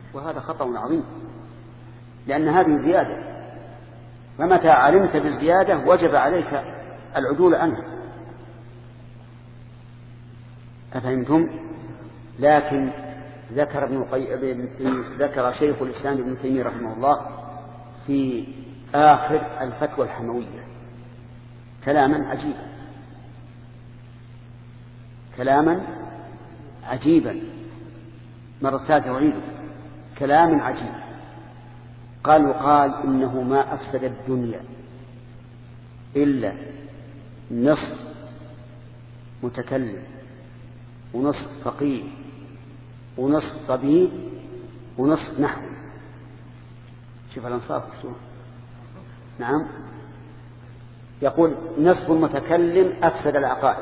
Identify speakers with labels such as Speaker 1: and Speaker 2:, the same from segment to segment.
Speaker 1: وهذا خطأ عظيم، لأن هذه زيادة، فمتى علمت بالزيادة وجب عليك العدول عنها. أفهمتم؟ لكن ذكر شيخ الإسلام ابن تيمية رحمه الله في آخر الفتوى الحموية كلاما عجيبا مرة ثالثة أعيده، كلام عجيب. قال إنه ما أفسد الدنيا إلا نصف متكلم ونصف فقيه ونصف طبيب ونصف نحو. شوف الأنصاف شو. نعم، يقول نصف المتكلم أفسد العقائد،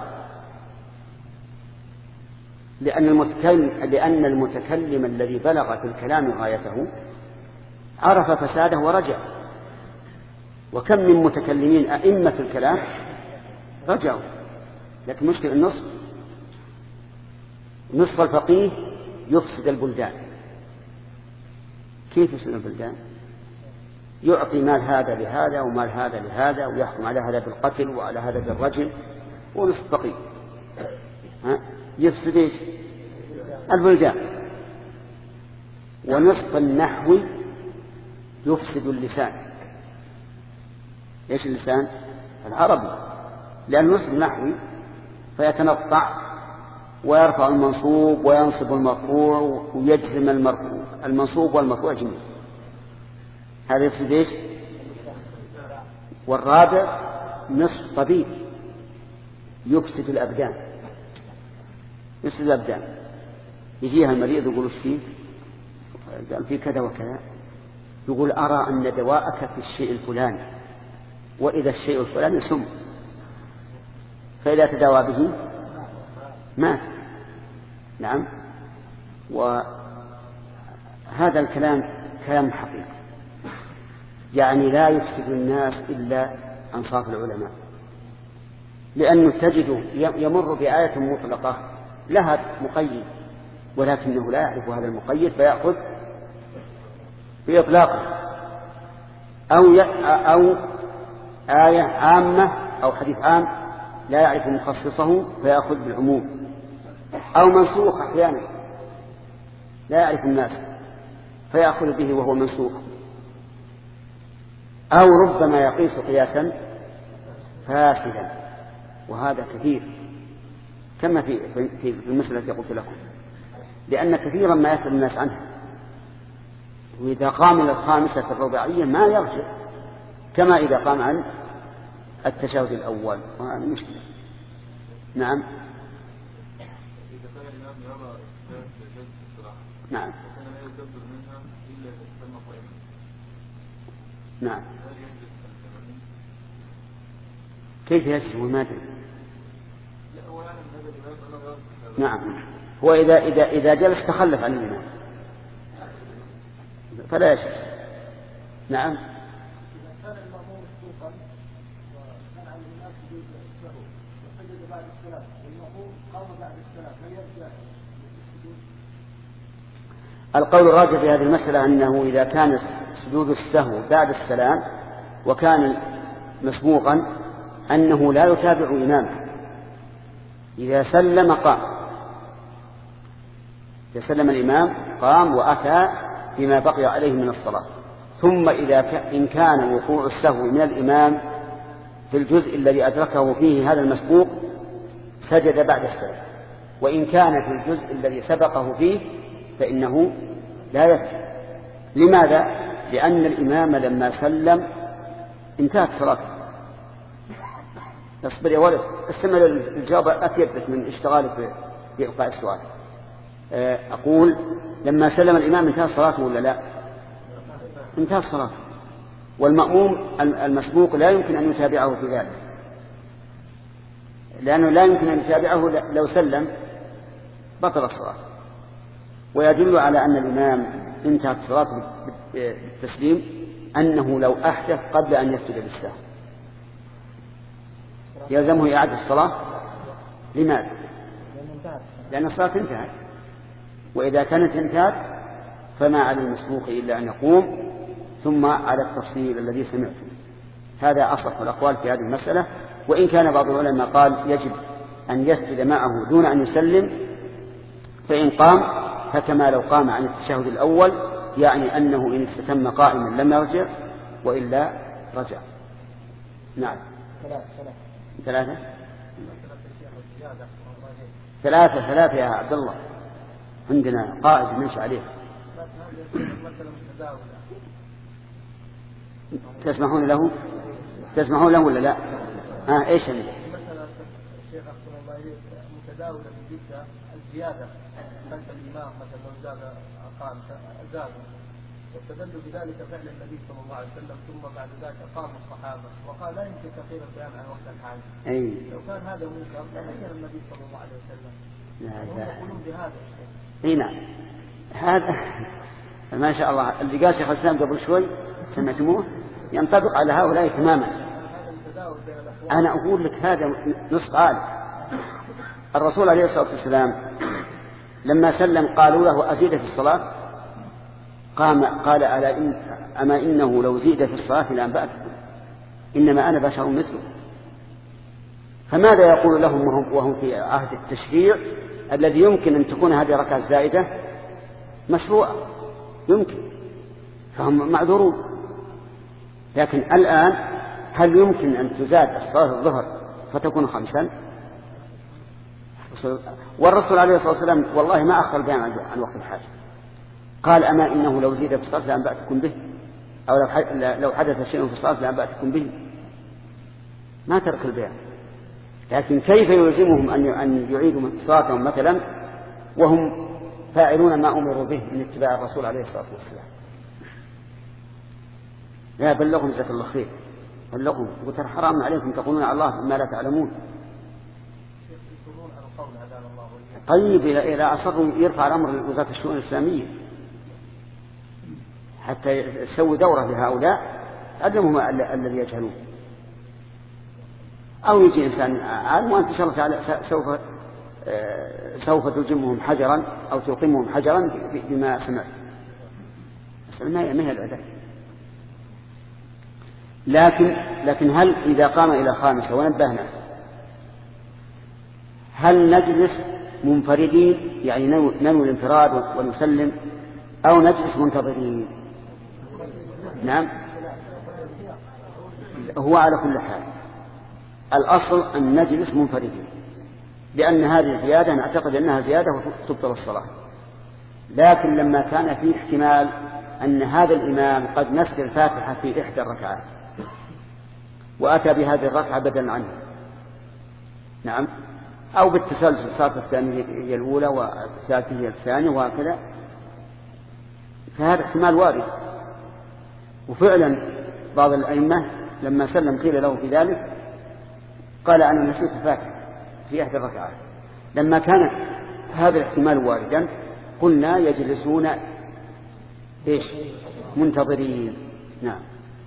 Speaker 1: لأن المتكلم الذي بلغ في الكلام غايته عرف فساده ورجع. وكم من متكلمين أئمة الكلام رجعوا، لكن مشكلة نصف الفقيه يفسد البلدان. كيف يفسد البلدان؟ يعطي مال هذا لهذا ومال هذا لهذا، ويحكم على هذا بالقتل وعلى هذا بالرجل. ونصف فقيه يفسد إيش؟ البلدان. ونصف النحو يفسد اللسان. إيش اللسان؟ العربي، لأن نصف النحو فيتنطع ويرفع المنصوب وينصب المرفوع ويجزم المنصوب والمرفوع جميع. هذا يفسد إيش؟ والرابع نصف طبيب يفسد الأبدان. يجيها المريض يقول فيه، قال فيه كذا وكذا، يقول أرى أن دواءك في الشيء الفلاني، وإذا الشيء الفلاني سم، فإذا تداوى به مات. نعم. وهذا الكلام كلام حقيقي، يعني لا يفسد الناس إلا أنصاف العلماء، لأنه تجد يمر بآية مطلقة لها مقيد، ولكنه لا يعرف هذا المقيد فيأخذ بإطلاقه، أو آية عامة أو حديث عام لا يعرف مخصصه فيأخذ بالعموم، أو منسوخ أحيانا لا يعرف الناس فيأخذ به وهو منسوخ، أو ربما يقيس قياسا فاسدا، وهذا كثير كما في المسألة التي قلت لكم، لأن كثيرا ما يسأل الناس عنها، وإذا قام إلى الخامسة الرباعية ما يرجع كما إذا قام عن التشهد الأول، وهذا مشكلة. نعم. نعم. نعم. كيف يجب وماذا؟ نعم. هو إذا جلس تخلف عن الإمام فلا يجب. نعم. القول الراجح في هذه المسألة أنه إذا كان سجود السهو بعد السلام وكان مسبوقا أنه لا يتابع إمامه، إذا سلم قام، إذا سلم الإمام قام وأتى بما بقي عليه من الصلاة، ثم إن كان وقوع السهو من الإمام في الجزء الذي أدركه فيه هذا المسبوق سجد بعد السلام، وإن كان في الجزء الذي سبقه فيه فإنه لا يسجد. لماذا؟ لأن الإمام لما سلم انتهت صلاته. اصبر يا ولد، استمع للجواب أتيبت من اشتغالك بإلقاء السؤال. أقول لما سلم الإمام انتهت صلاته ولا لا؟ انتهت صلاته، والمأموم المسبوق لا يمكن أن يتابعه في ذلك، لأنه لا يمكن أن يتابعه لو سلم بطل الصلاة. ويدل على أن الإمام انتهت صلاته بالتسليم أنه لو أحدث قبل أن يسجد بالسهو يلزمه إعادة الصلاة. لماذا؟ لأن الصلاة انتهت، وإذا كانت انتهت فما على المسبوق إلا أن يقوم ثم على التفصيل الذي سمعته. هذا أصح الأقوال في هذه المسألة، وإن كان بعض العلماء قال يجب أن يسجد معه دون أن يسلم، فإن قام فكما لو قام عن التشهد الأول، يعني أنه إن استتم قائما لم يرجع وإلا رجع. نعم. ثلاثة يا عبد الله، عندنا قائد نمشي عليه. تسمحون له ولا لا؟ ايش اللي
Speaker 2: مثلا الشيخ أحسن الله إليك متداولة جدا الزيادة خلف الإمام، مثلا لو زاد أقام زاد، واستدلوا بذلك فعل النبي صلى الله عليه وسلم، ثم بعد ذلك أقام الصحابة وقال لا يمكن تأخير القيام عن وقت الحاجة. لو كان هذا منكر لبين النبي صلى الله عليه وسلم. هم يقولون بهذا الشيء.
Speaker 1: نعم، هذا ما شاء الله اللي قال شيخ الإسلام قبل شوي سمعتموه ينطبق على هؤلاء تماما. أنا أقول لك هذا نص قال الرسول عليه الصلاة والسلام لما سلم قالوا له أزيد في الصلاة، قال أما إنه لو زيد في الصلاة لأنبأتكم، إنما أنا بشر مثله. فماذا يقول لهم وهم في عهد التشريع الذي يمكن أن تكون هذه الركعة الزائدة مشروعة، يمكن، فهم معذورون. لكن الآن هل يمكن أن تزاد الصلاة الظهر فتكون 5؟ والرسول عليه الصلاة والسلام والله ما أخر البيان عن وقت الحاجة، قال أما إنه لو زيد في الصلاة لأنبأتكم به، أو لو حدث شيء في الصلاة لأنبأتكم به، ما ترك البيان. لكن كيف يلزمهم أن يعيدوا صلاتهم مثلا وهم فاعلون ما أمروا به من اتباع الرسول عليه الصلاة والسلام؟ لا بلغهم جزاك الله خير، بلغهم وترى حرام عليكم تقولون على الله ما لا تعلمون. طيب إذا أصروا يرفع الأمر لوزارة الشؤون الإسلامية حتى يسوي دورة لهؤلاء علمهم الذي يجهلون، أو يجي إنسان عالم وأنت شاء الله تعالى سوف تلجمهم حجرا أو تلقمهم حجرا بما سمعت. ما هي العدل. لكن هل إذا قام إلى 5 ونبهنا هل نجلس منفردين يعني ننوي الانفراد ونسلم، أو نجلس منتظرين؟ نعم، هو على كل حال الأصل أن نجلس منفردين، لأن هذه الزيادة نعتقد أنها زيادة وتبطل الصلاة. لكن لما كان في احتمال أن هذا الإمام قد نسي الفاتحة في إحدى الركعات وأتى بهذه الركعة بدلا عنها، نعم، أو بالتسلسل صارت الثانية هي الأولى والثالثة هي الثانية وهكذا، فهذا احتمال وارد. وفعلا بعض الأئمة لما سلم قيل له في ذلك قال أنا نسيت الفاتحة في إحدى الركعات. لما كان هذا الاحتمال واردا قلنا يجلسون منتظرين. نعم.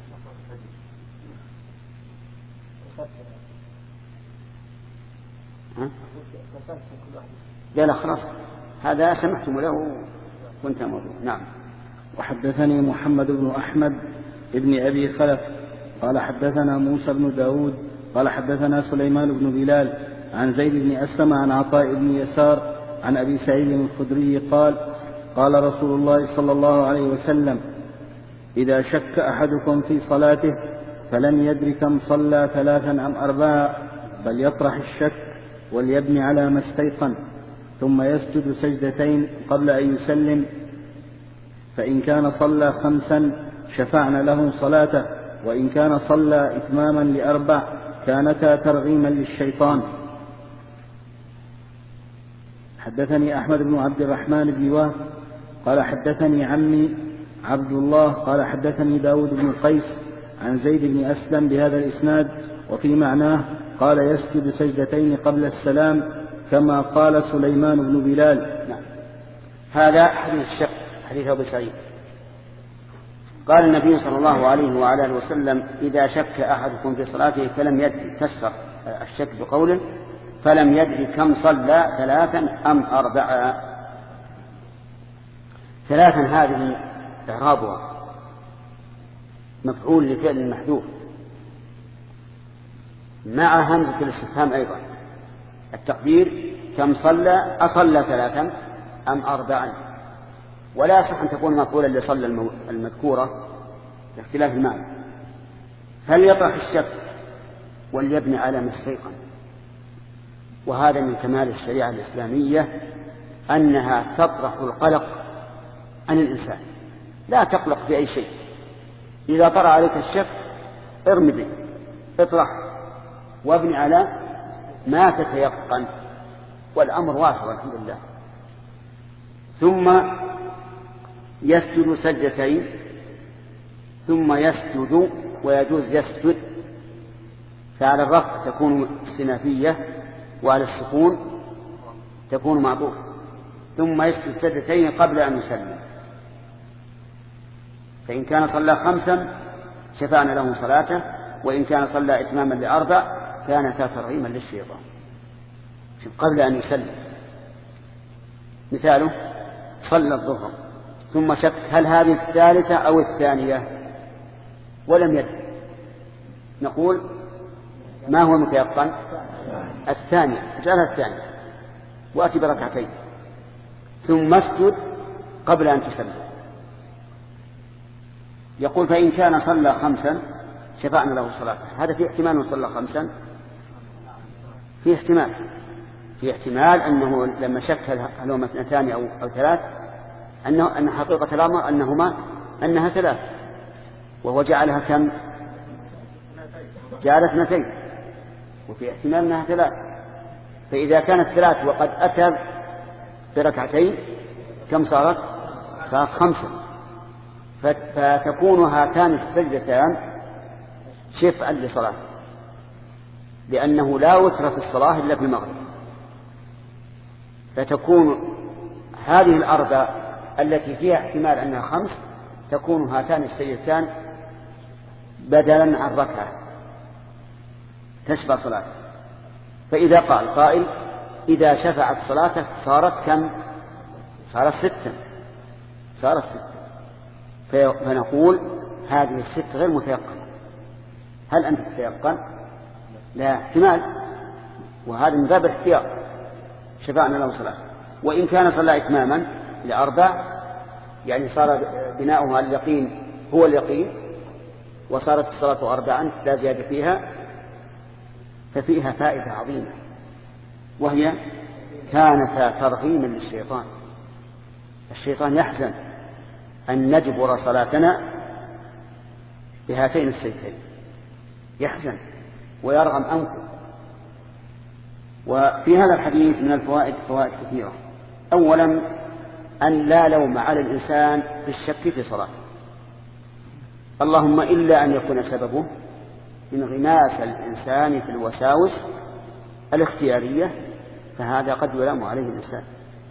Speaker 1: لا خلاص هذا سمحتم له وانت موضوع. نعم.
Speaker 3: وحدثني محمد بن أحمد ابن أبي خلف قال حدثنا موسى بن داود قال حدثنا سليمان بن بلال عن زيد بن أسلم عن عطاء بن يسار عن أبي سعيد الخدري قال قال رسول الله صلى الله عليه وسلم إذا شك أحدكم في صلاته فلم يدر كم صلى 3 أم 4 فليطرح الشك وليبني على ما استيقن، ثم يسجد سجدتين قبل أن يسلم، فإن كان صلى 5 شفعنا له صلاته، وإن كان صلى إتماما ل4 كانتا ترغيما للشيطان. حدثني أحمد بن عبد الرحمن بن وهب قال حدثني عمي عبد الله قال حدثني داود بن قيس عن زيد بن أسلم بهذا الإسناد وفي معناه قال يسجد سجدتين قبل السلام كما قال سليمان بن بلال.
Speaker 1: نعم. هذا حديث الشك، حديث أبو سعيد. قال النبي صلى الله عليه وعلى اله وسلم إذا شك أحدكم في صلاته فلم يدري، فسر الشك بقوله فلم يدري كم صلى 3 أم 4. ثلاثا هذه إعرابها مفعول لفعل محذوف مع همزة الاستفهام أيضا. التقدير كم صلى، أصلى ثلاثا أم أربعا، ولا يصح أن تكون مفعولا لصلى المذكورة لاختلاف المعنى. فليطرح الشك وليبني على ما استيقن. وهذا من كمال الشريعة الإسلامية أنها تطرح القلق عن الإنسان، لا تقلق بأي شيء. إذا طرأ عليك الشك ارمي به، اطرح وابني على ما تتيقن، والأمر واسع والحمد لله. ثم يسجد سجدتين، ثم يسجد، ويجوز يسجد، فعلى الرفع تكون استنافية وعلى السكون تكون معطوفة. ثم يسجد سجدتين قبل أن يسلم. فإن كان صلى 5 شفعنا له صلاته، وإن كان صلى إتماما ل4 كانتا ترغيما للشيطان قبل أن يسلم. مثاله صلى الظهر ثم شك هل هذه الثالثة أو الثانية ولم يدري، نقول ما هو المتيقن؟ الثانية، اجعلها الثانية وأتي بركعتين، ثم اسجد قبل أن تسلم. يقول فإن كان صلى 5 شفعنا له صلاته. هذا في احتمال أنه صلى 5، في احتمال أنه لما شك هل هما 2 أو 3 أن حقيقة الأمر أنها 3، وهو جعلها كم؟ جعل 2، وفي احتمال أنها 3. فإذا كانت 3 وقد أتى بركعتين كم صارت 5. فتكون هاتان السجدتان شفعا لصلاة، لأنه لا وتر في الصلاة إلا في المغرب. فتكون هذه ال4 التي فيها احتمال أنها 5 تكون هاتان السجدتان بدلا عن ركعة تشفع صلاته. فإذا قال قائل إذا شفعت صلاته صارت كم؟ صارت 6. فنقول هذه 6 غير متيقنة. هل أنت تتيقن؟ لا، احتمال، وهذا من باب الاحتياط شفعنا له صلاة. وإن كان صلى إتماما ل4 يعني صار بناؤها اليقين هو اليقين، وصارت الصلاة 4 لا زيادة فيها، ففيها فائدة عظيمة، وهي كانتا ترغيما للشيطان. الشيطان يحزن أن نجبر صلاتنا بهاتين السجدتين، يحزن ويرغم أنفه. وفي هذا الحديث من الفوائد فوائد كثيرة. أولا أن لا لوم على الإنسان في الشك في صلاته، اللهم إلا أن يكون سببه انغماس الإنسان في الوساوس الاختيارية، فهذا قد يلام عليه الإنسان.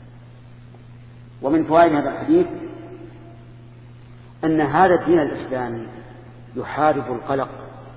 Speaker 1: ومن فوائد هذا الحديث أن هذا الدين الإسلامي يحارب القلق،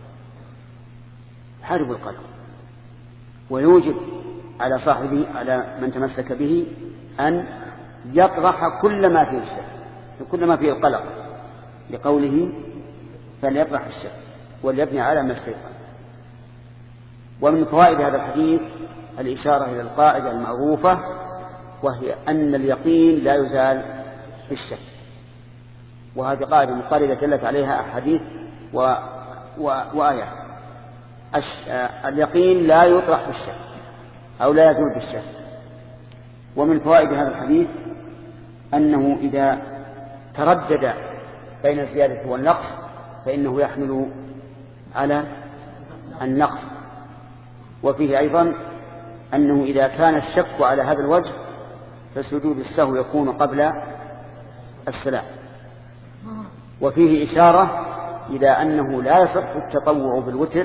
Speaker 1: ويوجب على صاحبه، على من تمسك به، أن يطرح كل ما فيه الشك، كل ما فيه القلق، لقوله فليطرح الشك وليبني على ما استيقن. ومن فوائد هذا الحديث الإشارة إلى القاعدة المعروفة، وهي أن اليقين لا يزال بالشك، وهذه قاعدة مقارنة دلت عليها أحاديث وآيات. اليقين لا يطرح بالشك أو لا يزول بالشك. ومن فوائد هذا الحديث أنه إذا تردد بين الزيادة والنقص فإنه يحمل على النقص. وفيه أيضا أنه إذا كان الشك على هذا الوجه فسجود السهو يكون قبل السلام. وفيه إشارة إلى أنه لا يصح التطوع بالوتر،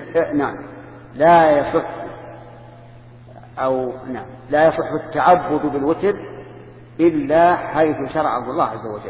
Speaker 1: لا يصح التعبد بالوتر إلا حيث شرعه الله عز وجل.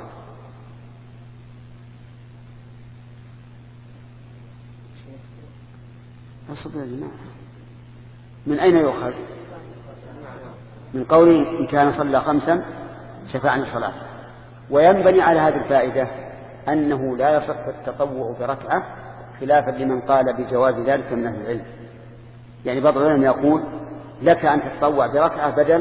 Speaker 1: من أين يؤخذ؟ من قوله إن كان صلى 5 شفعنا صلاة، وينبني على هذه الفائدة أنه لا يصح التطوع بركعة خلافا لمن قال بجواز ذلك من أهل العلم. يعني بعض العلماء يقول لك أن تتطوع بركعة بدل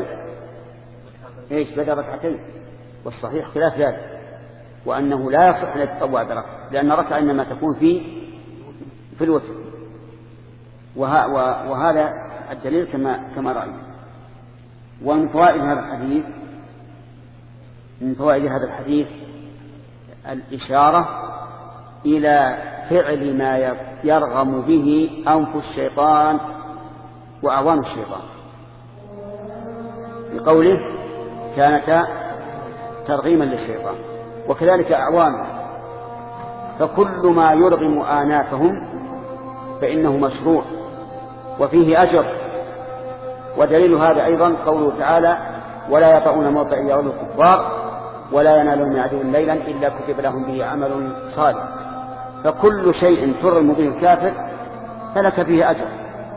Speaker 1: ركعتين، والصحيح خلاف ذلك، وأنه لا يصح أن يتطوع بركعة، لأن ركعة إنما تكون في الوتر، وهذا الدليل كما رأينا. ومن فوائد هذا الحديث الإشارة إلى فعل ما يرغم به أنف الشيطان وأعوان الشيطان، بقوله كانتا ترغيما للشيطان، وكذلك أعوانه، فكل ما يرغم آنافهم فإنه مشروع وفيه أجر. ودليل هذا أيضا قوله تعالى ولا يطعون موطئ يغلو الكفار ولا ينالون من عدو ليلا إلا كتب لهم به عمل صالح. فكل شيء ترغم به الكافر فلك فيه أجر.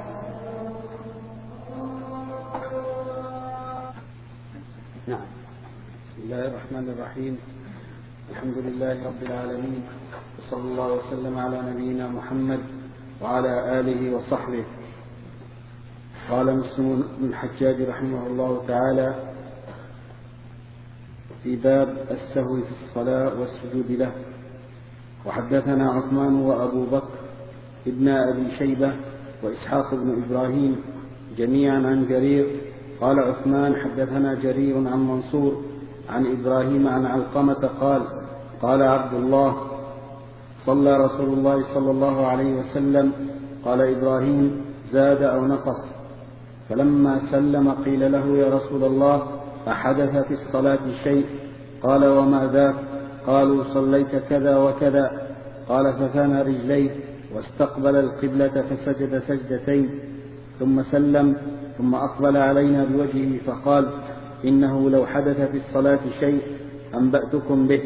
Speaker 3: نعم. بسم الله الرحمن الرحيم. الحمد لله رب العالمين، وصلى الله وسلم على نبينا محمد وعلى آله وصحبه. قال مسلم بن الحجاج رحمه الله تعالى في باب السهو في الصلاة والسجود له. وحدثنا عثمان وأبو بكر ابن أبي شيبة وإسحاق بن إبراهيم جميعا عن جرير. قال عثمان حدثنا جرير عن منصور عن إبراهيم عن علقمة قال قال عبد الله صلى رسول الله صلى الله عليه وسلم. قال إبراهيم زاد أو نقص. فلما سلم قيل له يا رسول الله أحدث في الصلاة شيء؟ قال وما ذاك؟ قالوا صليت كذا وكذا. قال فثنى رجليه واستقبل القبلة فسجد سجدتين ثم سلم، ثم أقبل علينا بوجهه فقال إنه لو حدث في الصلاة شيء أنبأتكم به،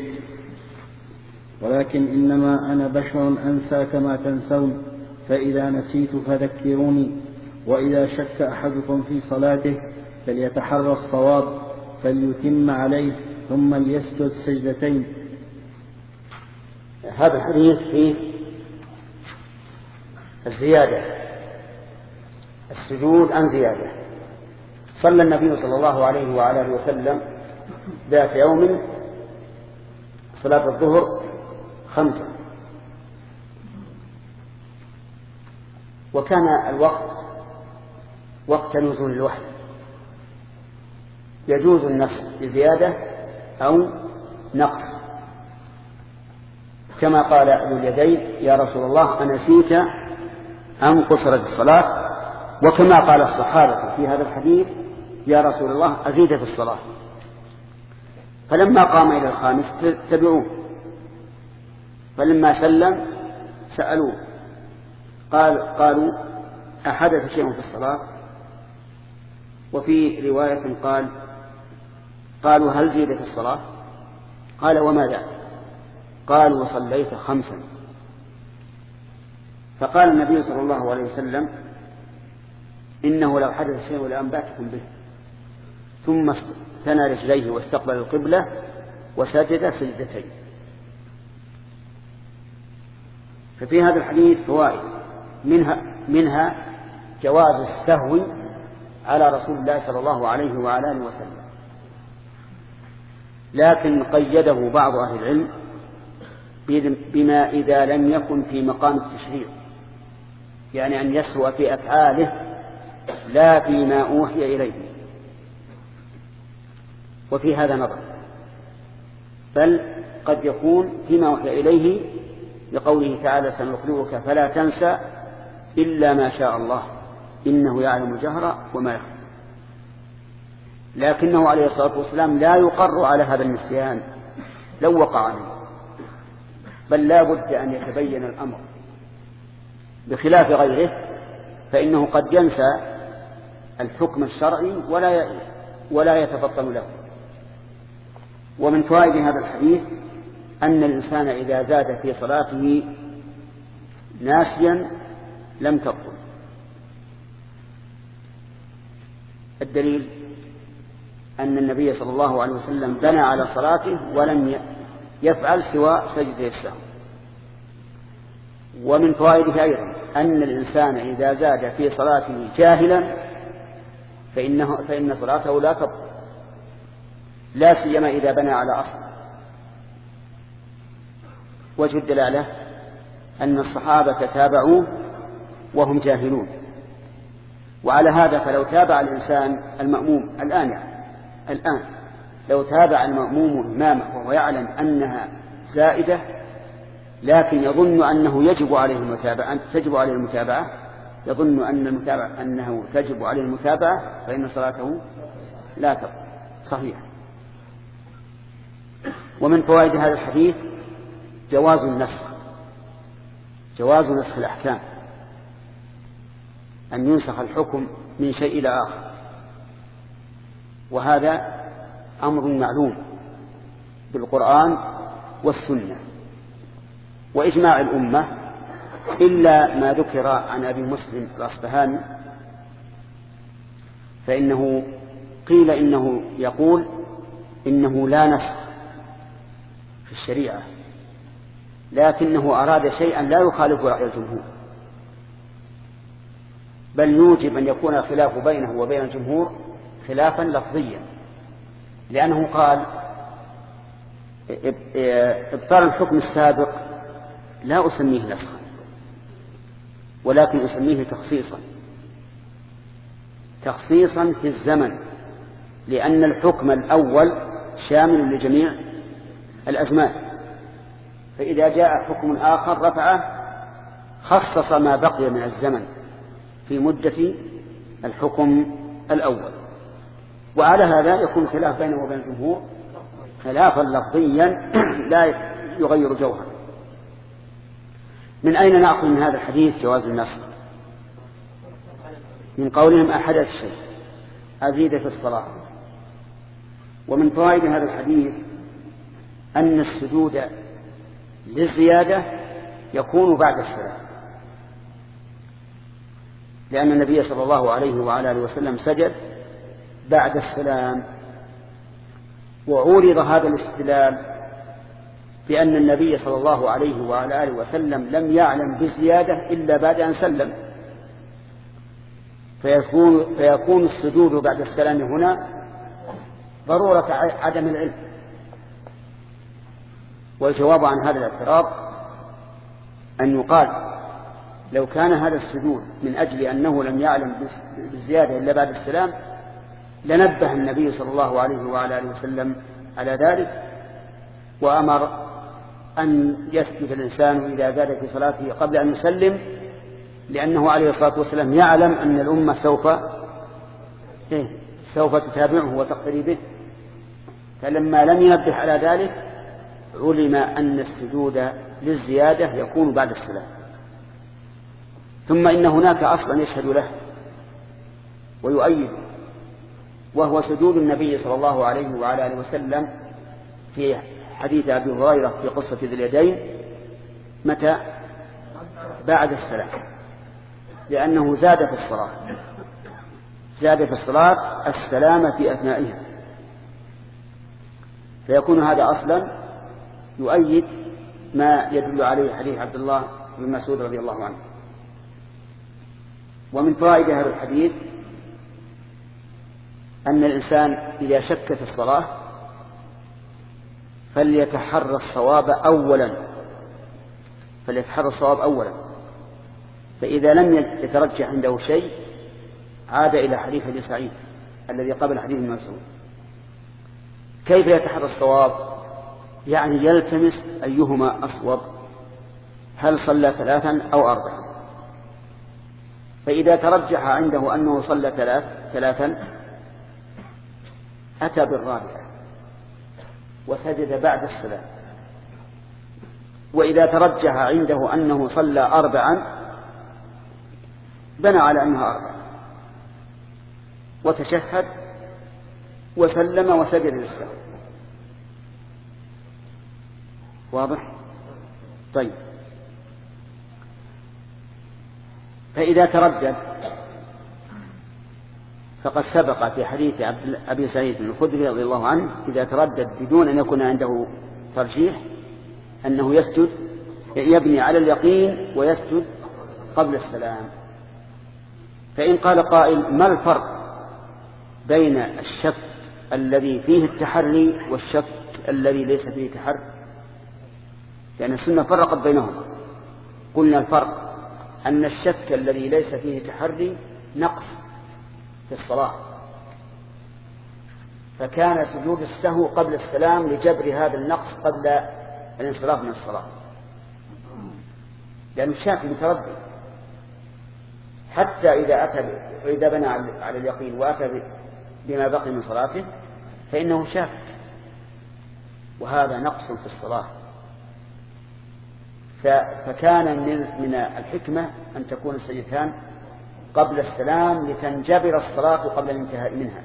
Speaker 3: ولكن إنما أنا بشر أنسى كما تنسون، فإذا نسيت فذكروني. وإذا شك أحدكم في صلاته فليتحرى الصواب فليتم عليه ثم ليسجد سجدتين.
Speaker 1: هذا الحديث فيه الزيادة، السجود عن زيادة. صلى النبي صلى الله عليه وعلى آله وسلم ذات يوم صلاة الظهر 5، وكان الوقت وقت نزول الوحي، يجوز النص بزيادة أو نقص، كما قال ذو اليدين يا رسول الله أنسيت أم قصرت الصلاة، وكما قال الصحابة في هذا الحديث يا رسول الله أزيد في الصلاة. فلما قام إلى الخامس تبعوه، فلما سلم سألوه قالوا أحدث شيء في الصلاة؟ وفي رواية قالوا هل زيد في الصلاة؟ قال وما ذاك؟ قالوا صليت 5. فقال النبي صلى الله عليه وسلم إنه لو حدث شيء لأنبأتكم به، ثم ثنى رجليه واستقبل القبلة وسجد سجدتين. ففي هذا الحديث فوائد، منها جواز السهو على رسول الله صلى الله عليه وعلى آله وسلم، لكن قيده بعض أهل العلم بما إذا لم يكن في مقام التشريع، يعني أن يسهو في أفعاله لا فيما أوحي إليه. وفي هذا نظر، بل قد يكون فيما أوحي إليه لقوله تعالى سنقرئك فلا تنسى إلا ما شاء الله إنه يعلم الجهر وما يخفى، لكنه عليه الصلاة والسلام لا يقر على هذا النسيان لو وقع عليه، بل لا بد أن يتبين الأمر، بخلاف غيره فإنه قد ينسى الحكم الشرعي ولا يتفطن له. ومن فوائد هذا الحديث أن الإنسان إذا زاد في صلاته ناسيا لم تبطل. الدليل أن النبي صلى الله عليه وسلم بنى على صلاته ولم يفعل سوى سجدة السهو. ومن فوائده أيضا أن الإنسان إذا زاد في صلاته جاهلا فإن صلاته لا تبطل، لا سيما إذا بنى على أصل. وجه الدلالة أن الصحابة تابعوه وهم جاهلون، وعلى هذا فلو تابع الإنسان المأموم الآن لو تابع المأموم إمامه وهو يعلم أنها زائدة لكن يظن أنه تجب عليه المتابعة يظن أنه تجب عليه المتابعة فإن صلاته لا تبطل صحيح. ومن فوائد هذا الحديث جواز نسخ الأحكام، أن ينسخ الحكم من شيء إلى آخر، وهذا أمر معلوم بالقرآن والسنة وإجماع الأمة، إلا ما ذكر عن أبي مسلم الأصبهاني فإنه قيل إنه يقول إنه لا نسخ في الشريعة، لكنه أراد شيئا لا يخالف رأي الجمهور، بل يوجب أن يكون الخلاف بينه وبين الجمهور خلافا لفظيا، لأنه قال إبطال الحكم السابق لا أسميه نسخا ولكن أسميه تخصيصا في الزمن، لأن الحكم الأول شامل لجميع الأزمان، فإذا جاء حكم آخر رفعه خصص ما بقي من الزمن في مدة الحكم الأول. وعلى هذا يكون خلاف بينه وبين الجمهور خلافا لفظيا لا يغير جوهرا. من أين نأخذ من هذا الحديث جواز النسخ؟ من قولهم أحدث شيء أزيد في الصلاة. ومن فوائد هذا الحديث أن السجود للزيادة يكون بعد السلام، لأن النبي صلى الله عليه وعلى آله وسلم سجد بعد السلام، وعورض هذا الاستدلال بأن النبي صلى الله عليه وعلى آله وسلم لم يعلم بالزيادة إلا بعد أن سلم، فيكون السجود بعد السلام هنا ضرورة عدم العلم. والجواب عن هذا الاعتراض أن يقال لو كان هذا السجود من أجل أنه لم يعلم بالزيادة إلا بعد السلام لنبه النبي صلى الله عليه وعلى آله وسلم على ذلك، وأمر أن يسجد الإنسان إذا زاد في صلاته قبل أن يسلم، لأنه عليه الصلاة والسلام يعلم أن الأمة سوف تتابعه وتقتدي به، فلما لم ينبه على ذلك علم أن السجود للزيادة يكون بعد السلام. ثم إن هناك أصلا يشهد له ويؤيد، وهو سجود النبي صلى الله عليه وعلى آله وسلم في حديث أبي هريرة في قصة ذي اليدين متى؟ بعد السلام، لأنه زاد في الصلاة السلام في أثنائها، فيكون هذا أصلا يؤيد ما يدل عليه حديث عبد الله بن مسعود رضي الله عنه. ومن فوائد هذا الحديث أن الإنسان إذا شك في الصلاة فليتحرى الصواب أولا، فإذا لم يترجح عنده شيء عاد إلى حديث ابي سعيد الذي قبل حديث ابن مسعود. كيف يتحرى الصواب؟ يعني يلتمس أيهما أصوب، هل صلى 3 أو 4؟ فإذا ترجح عنده أنه صلى 3 أتى بالرابعة وسجد بعد السلام، وإذا ترجح عنده أنه صلى 4 بنى على أنها 4 وتشهد وسلم وسجد للسهو. واضح؟ طيب، فإذا تردد فقد سبق في حديث أبي سعيد الخدري رضي الله عنه إذا تردد بدون أن يكون عنده ترجيح أنه يسجد يبني على اليقين ويسجد قبل السلام. فإن قال قائل ما الفرق بين الشك الذي فيه التحري والشك الذي ليس فيه تحري؟ لأن السنة فرقت بينهما. قلنا الفرق أن الشك الذي ليس فيه تحري نقص في الصلاة، فكان سجود السهو قبل السلام لجبر هذا النقص قبل الانصراف من الصلاة، لأنه شاك متردد. حتى إذا بنى على اليقين وأتى بما بقي من صلاته فإنه شاك، وهذا نقص في الصلاة. فكان من الحكمة أن تكون السجدتان قبل السلام لتنجبر الصلاة قبل الانتهاء منها.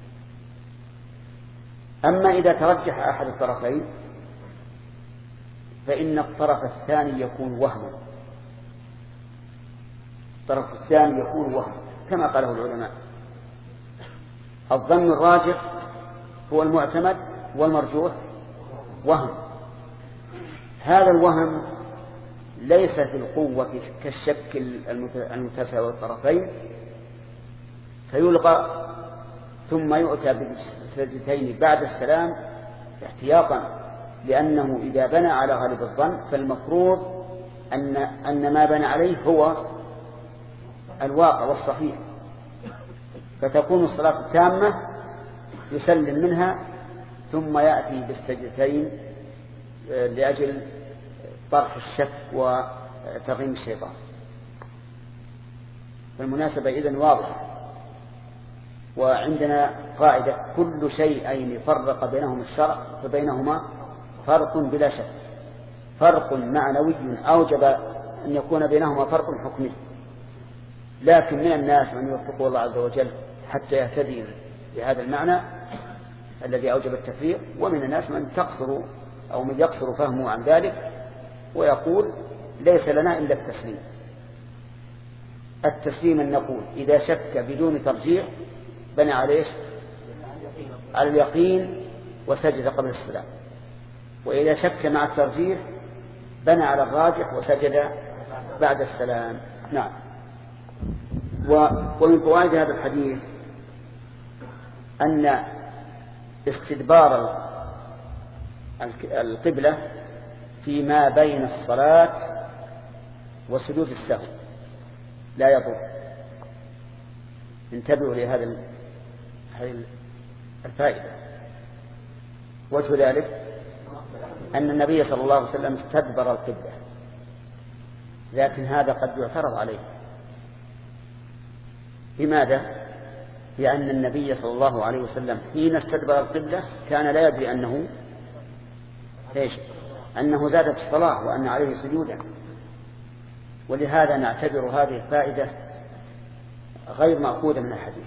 Speaker 1: أما إذا ترجح أحد الطرفين فإن الطرف الثاني يكون وهما، الطرف الثاني يكون وهما كما قاله العلماء. الظن الراجح هو المعتمد والمرجوح وهم. هذا الوهم ليس في القوة كالشك المتساوي الطرفين فيلغى ثم يؤتى بالسجدتين بعد السلام احتياطا، لأنه إذا بنى على غالب الظن فالمفروض أن ما بنى عليه هو الواقع والصحيح، فتكون الصلاة تامة يسلم منها ثم يأتي بالسجدتين لأجل طرح الشك وترغيم الشيطان. فالمناسبة إذن واضحة. وعندنا قاعدة كل شيئين فرق بينهما الشرع فبينهما فرق بلا شك. فرق معنوي أوجب أن يكون بينهما فرق حكمي، لكن من الناس من يوفقه الله عز وجل حتى يهتدي بهذا المعنى الذي أوجب التفريق، ومن الناس من تقصر أو من يقصر فهمه عن ذلك ويقول ليس لنا إلا التسليم. التسليم أن نقول إذا شك بدون ترجيح بنى عليه على اليقين وسجد قبل السلام، وإذا شك مع الترجيح بنى على الراجح وسجد بعد السلام. نعم. ومن فوائد هذا الحديث أن استدبار القبلة فيما بين الصلاة وسجود السهو لا يضر. انتبهوا لهذه الفائدة. وجه ذلك أن النبي صلى الله عليه وسلم استدبر القبلة، لكن هذا قد يعترض عليه. لماذا؟ لأن النبي صلى الله عليه وسلم حين استدبر القبلة كان لا يدري أنه زاد في الصلاة وأن عليه سجودا. ولهذا نعتبر هذه الفائدة غير مأخوذة من الحديث،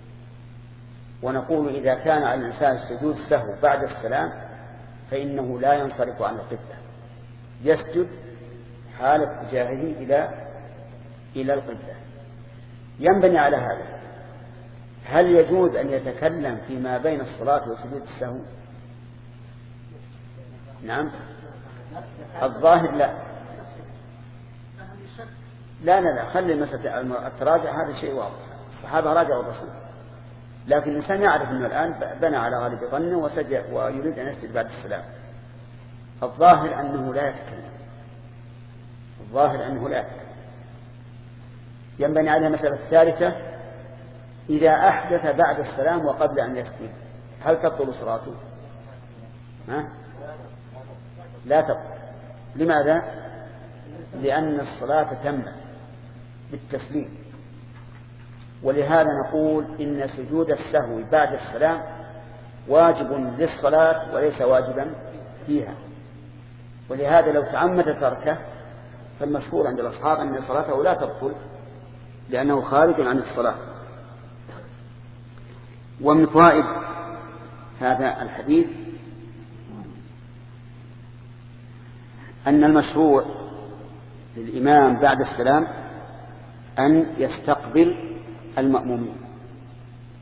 Speaker 1: ونقول إذا كان على الإنسان سجود السهو بعد السلام فإنه لا ينصرف عن القبلة، يسجد حال اتجاهه إلى القبلة. ينبني على هذا هل يجوز أن يتكلم فيما بين الصلاة وسجود السهو؟ نعم. الظاهر لا خلي مسألة التراجع هذا شيء واضح، الصحابة راجعوا الرسول، لكن الإنسان يعرف أنه الآن بنى على غالب ظنه وسجد ويريد أن يسجد بعد السلام. الظاهر أنه لا يتكلم، ينبني عليها مسألة الثالثة إذا أحدث بعد السلام وقبل أن يسجد هل تبطل صلاته؟ لا تبطل. لماذا؟ لأن الصلاة تمت بالتسليم. ولهذا نقول إن سجود السهو بعد السلام واجب للصلاة وليس واجبا فيها. ولهذا لو تعمد تركه فالمشهور عند الأصحاب أن صلاته لا تبطل لأنه خارج عن الصلاة. ومن فوائد هذا الحديث أن المشروع للإمام بعد السلام أن يستقبل المأمومين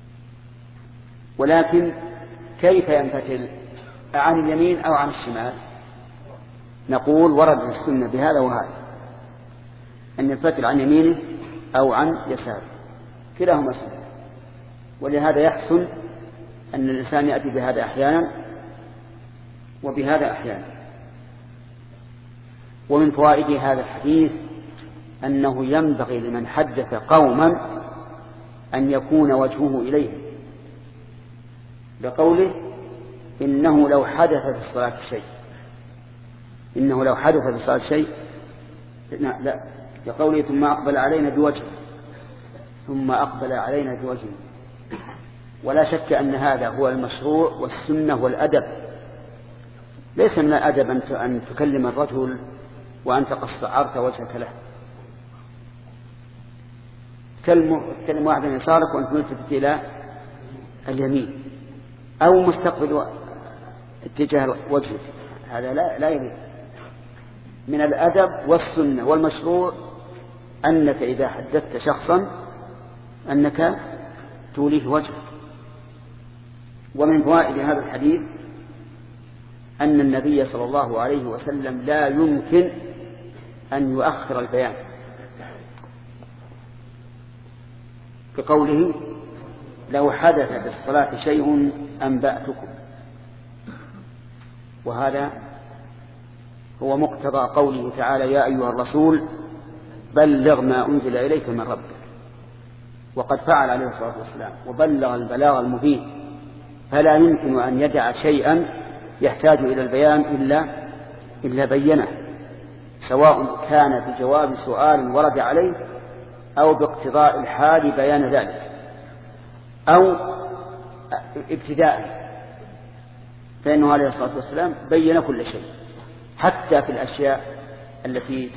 Speaker 1: ولكن كيف ينفتل، عن اليمين أو عن الشمال؟ نقول ورد السنة بهذا وهذا، أن ينفتل عن يمينه أو عن يساره، كلاهما سنة. ولهذا يحسن أن الإنسان يأتي بهذا أحيانا وبهذا أحيانا. ومن فوائد هذا الحديث أنه ينبغي لمن حدث قوما أن يكون وجهه إليهم، بقوله إنه لو حدث في الصلاة شيء، إنه لو حدث في الصلاة شيء، لا، بقوله ثم أقبل علينا بوجهه، ثم أقبل علينا بوجهه. ولا شك أن هذا هو المشروع والسنة والأدب. ليس من الأدب أن تكلم الرجل وأنت قد استعرت وجهك له. تكلم واحد من يسارك وأنت ملتفت إلى اليمين أو مستقبل اتجاه وجهك، هذا لا يليق. من الأدب والسنة والمشروع أنك إذا حدثت شخصا أنك توليه وجهك. ومن فوائد هذا الحديث أن النبي صلى الله عليه وسلم لا يمكن أن يؤخر البيان، بقوله لو حدث في الصلاة شيء أنبأتكم. وهذا هو مقتضى قوله تعالى يا أيها الرسول بلغ ما أنزل إليك من ربك. وقد فعل عليه الصلاة والسلام وبلغ البلاغ المبين، فلا يمكن أن يدع شيئا يحتاج إلى البيان إلا بينه، سواء كان بجواب سؤال ورد عليه أو باقتضاء الحال بيان ذلك أو ابتداء، فإنه عليه الصلاة والسلام بين كل شيء، حتى في الأشياء التي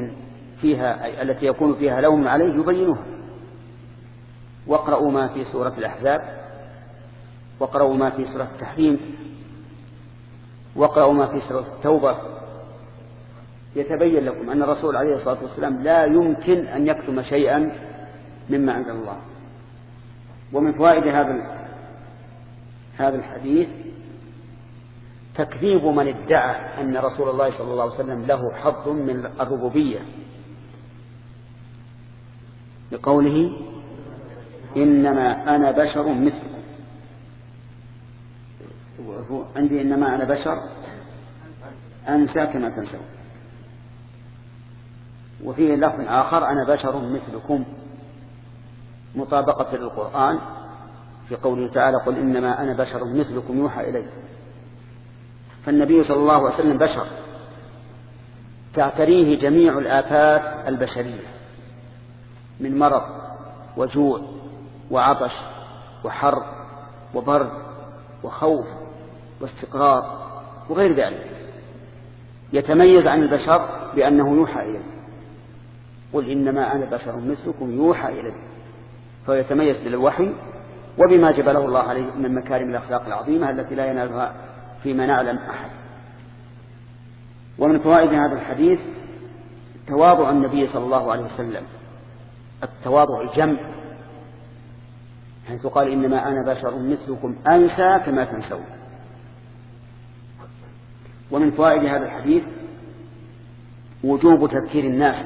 Speaker 1: يكون فيها لوم عليه يبينها. واقرأوا ما في سورة الأحزاب، واقرأوا ما في سورة التحريم، واقرأوا ما في سورة التوبة، يتبين لكم أن الرسول عليه الصلاة والسلام لا يمكن أن يكتم شيئا مما أنزل الله. ومن فوائد هذا الحديث تكذيب من ادعى أن رسول الله صلى الله عليه وسلم له حظ من الربوبية، بقوله إنما أنا بشر مثلكم. عندي إنما أنا بشر أنسى كما تنسون. وفيه لفظ آخر أنا بشر مثلكم، مطابقة للقرآن في قوله تعالى قل إنما أنا بشر مثلكم يوحى إلي. فالنبي صلى الله عليه وسلم بشر تعتريه جميع الآفات البشرية من مرض وجوع وعطش وحر وبرد وخوف واستقرار وغير ذلك. يتميز عن البشر بأنه يوحى إليه، قل إنما أنا بشر مثلكم يوحى إليه، فيتميز بالوحي وبما جبله الله عليه من مكارم الأخلاق العظيمة التي لا ينالها فيما نعلم أحد. ومن فوائد هذا الحديث تواضع النبي صلى الله عليه وسلم، التواضع الجم، حيث قال إنما أنا بشر مثلكم أنسى كما تنسون. ومن فوائد هذا الحديث وجوب تذكير الناس،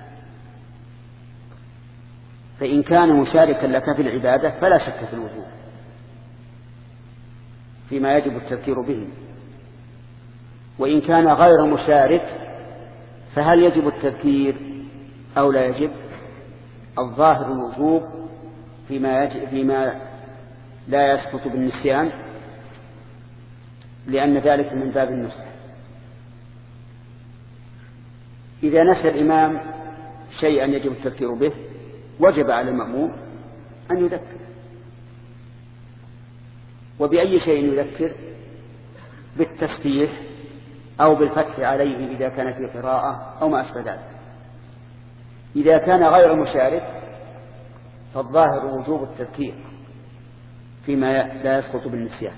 Speaker 1: فإن كان مشاركا لك في العبادة فلا شك في الوجوب فيما يجب التذكير به، وإن كان غير مشارك فهل يجب التذكير أو لا يجب؟ الظاهر الوجوب فيما لا يسقط بالنسيان، لأن ذلك من باب النصح. إذا نسى الإمام شيئا يجب التذكير به وجب على المأموم أن يذكر. وبأي شيء يذكر؟ بالتسبيح أو بالفتح عليه إذا كان في قراءة أو ما أشبه ذلك. إذا كان غير مشارك فالظاهر وجوب التذكير فيما لا يسقط بالنسيان.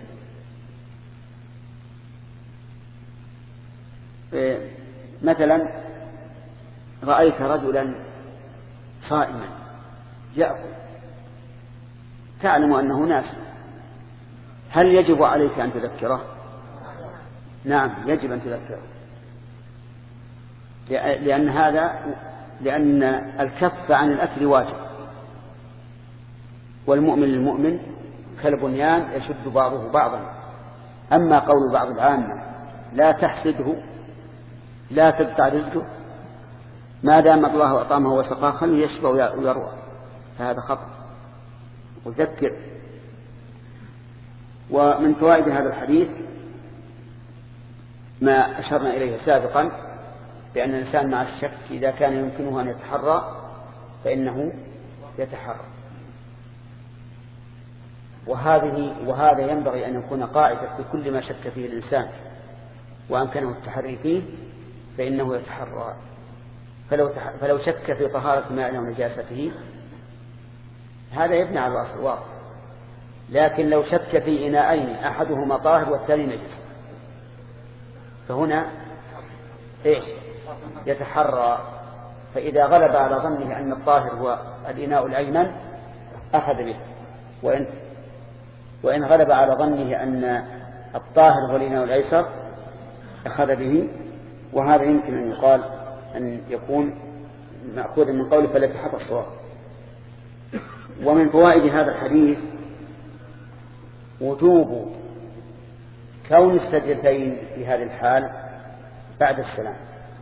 Speaker 1: مثلا رأيت رجلا صائما يأكل، تعلم أنه ناس، هل يجب عليك أن تذكره؟ نعم يجب أن تذكره، لأن الكف عن الأكل واجب، والمؤمن للمؤمن كالبنيان يشد بعضه بعضا. أما قول بعض العامة لا تحسده لا تقطع رزقه ما دام الله أطعمه وسقاه خليه يشبع ويروى، فهذا خطأ. وذكر. ومن فوائد هذا الحديث ما أشرنا إليه سابقا، بأن الإنسان مع الشك إذا كان يمكنه أن يتحرى فإنه يتحرى. وهذا ينبغي أن يكون قاعدة في كل ما شك فيه الإنسان وأمكنه التحري فيه فإنه يتحرى. فلو شك في طهارة ماء أو نجاسته هذا يبنى على الأصل واضح، لكن لو شك في إناءين أحدهما طاهر والثاني نجس فهنا إيش؟ يتحرى. فإذا غلب على ظنه أن الطاهر هو الإناء الأيمن أخذ به، وإن غلب على ظنه أن الطاهر هو الإناء الأيسر أخذ به. وهذا يمكن أن يقال أن يكون مأخوذا من قوله فليتحرى الصواب. ومن فوائد هذا الحديث وجوب كون السجدتين في هذه الحال بعد السلام،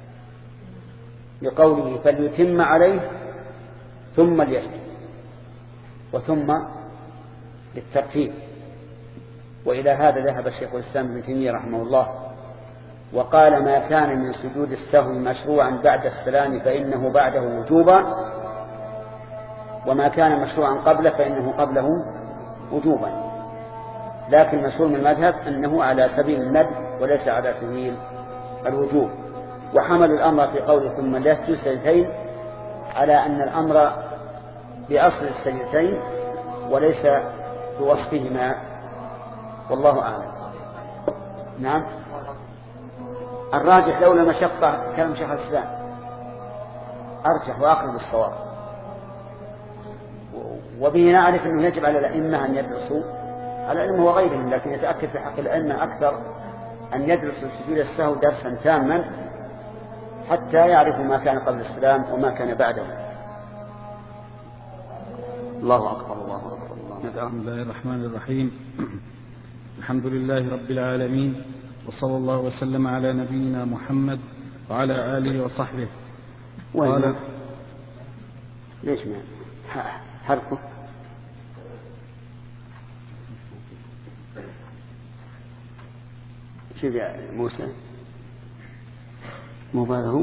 Speaker 1: لقوله فليتم عليه ثم ليسجد، وثم للترتيب. وإلى هذا ذهب الشيخ الإسلام ابن تيمية رحمه الله وقال ما كان من سجود السهو مشروعا بعد السلام فإنه بعده وجوبا، وما كان مشروعا قبله فإنه قبله وجوبا. لكن مشهور من المذهب أنه على سبيل الندب وليس على سبيل الوجوب. وحمل الأمر في قوله ثم ليسجد السجدتين على أن الأمر بأصل السجدتين وليس بوصفهما، والله أعلم. نعم الراجح لولا مشقة كلام شيخ الإسلام أرجح وأقرب الصواب، وبه نعرف أنه يجب على الأئمة أن يدرسوا على العلم وغيرهم، لكن يتأكد في حق الأئمة أكثر أن يدرسوا سجود السهو درسا تاما حتى يعرفوا ما كان قبل السلام وما كان بعده. الله أكبر الله أكبر.
Speaker 3: بسم الله الرحمن الرحيم. الحمد لله رب العالمين، وصلى الله وسلم على نبينا محمد وعلى آله وصحبه.
Speaker 1: قال ليش ما حركه شوف يا موسى مباله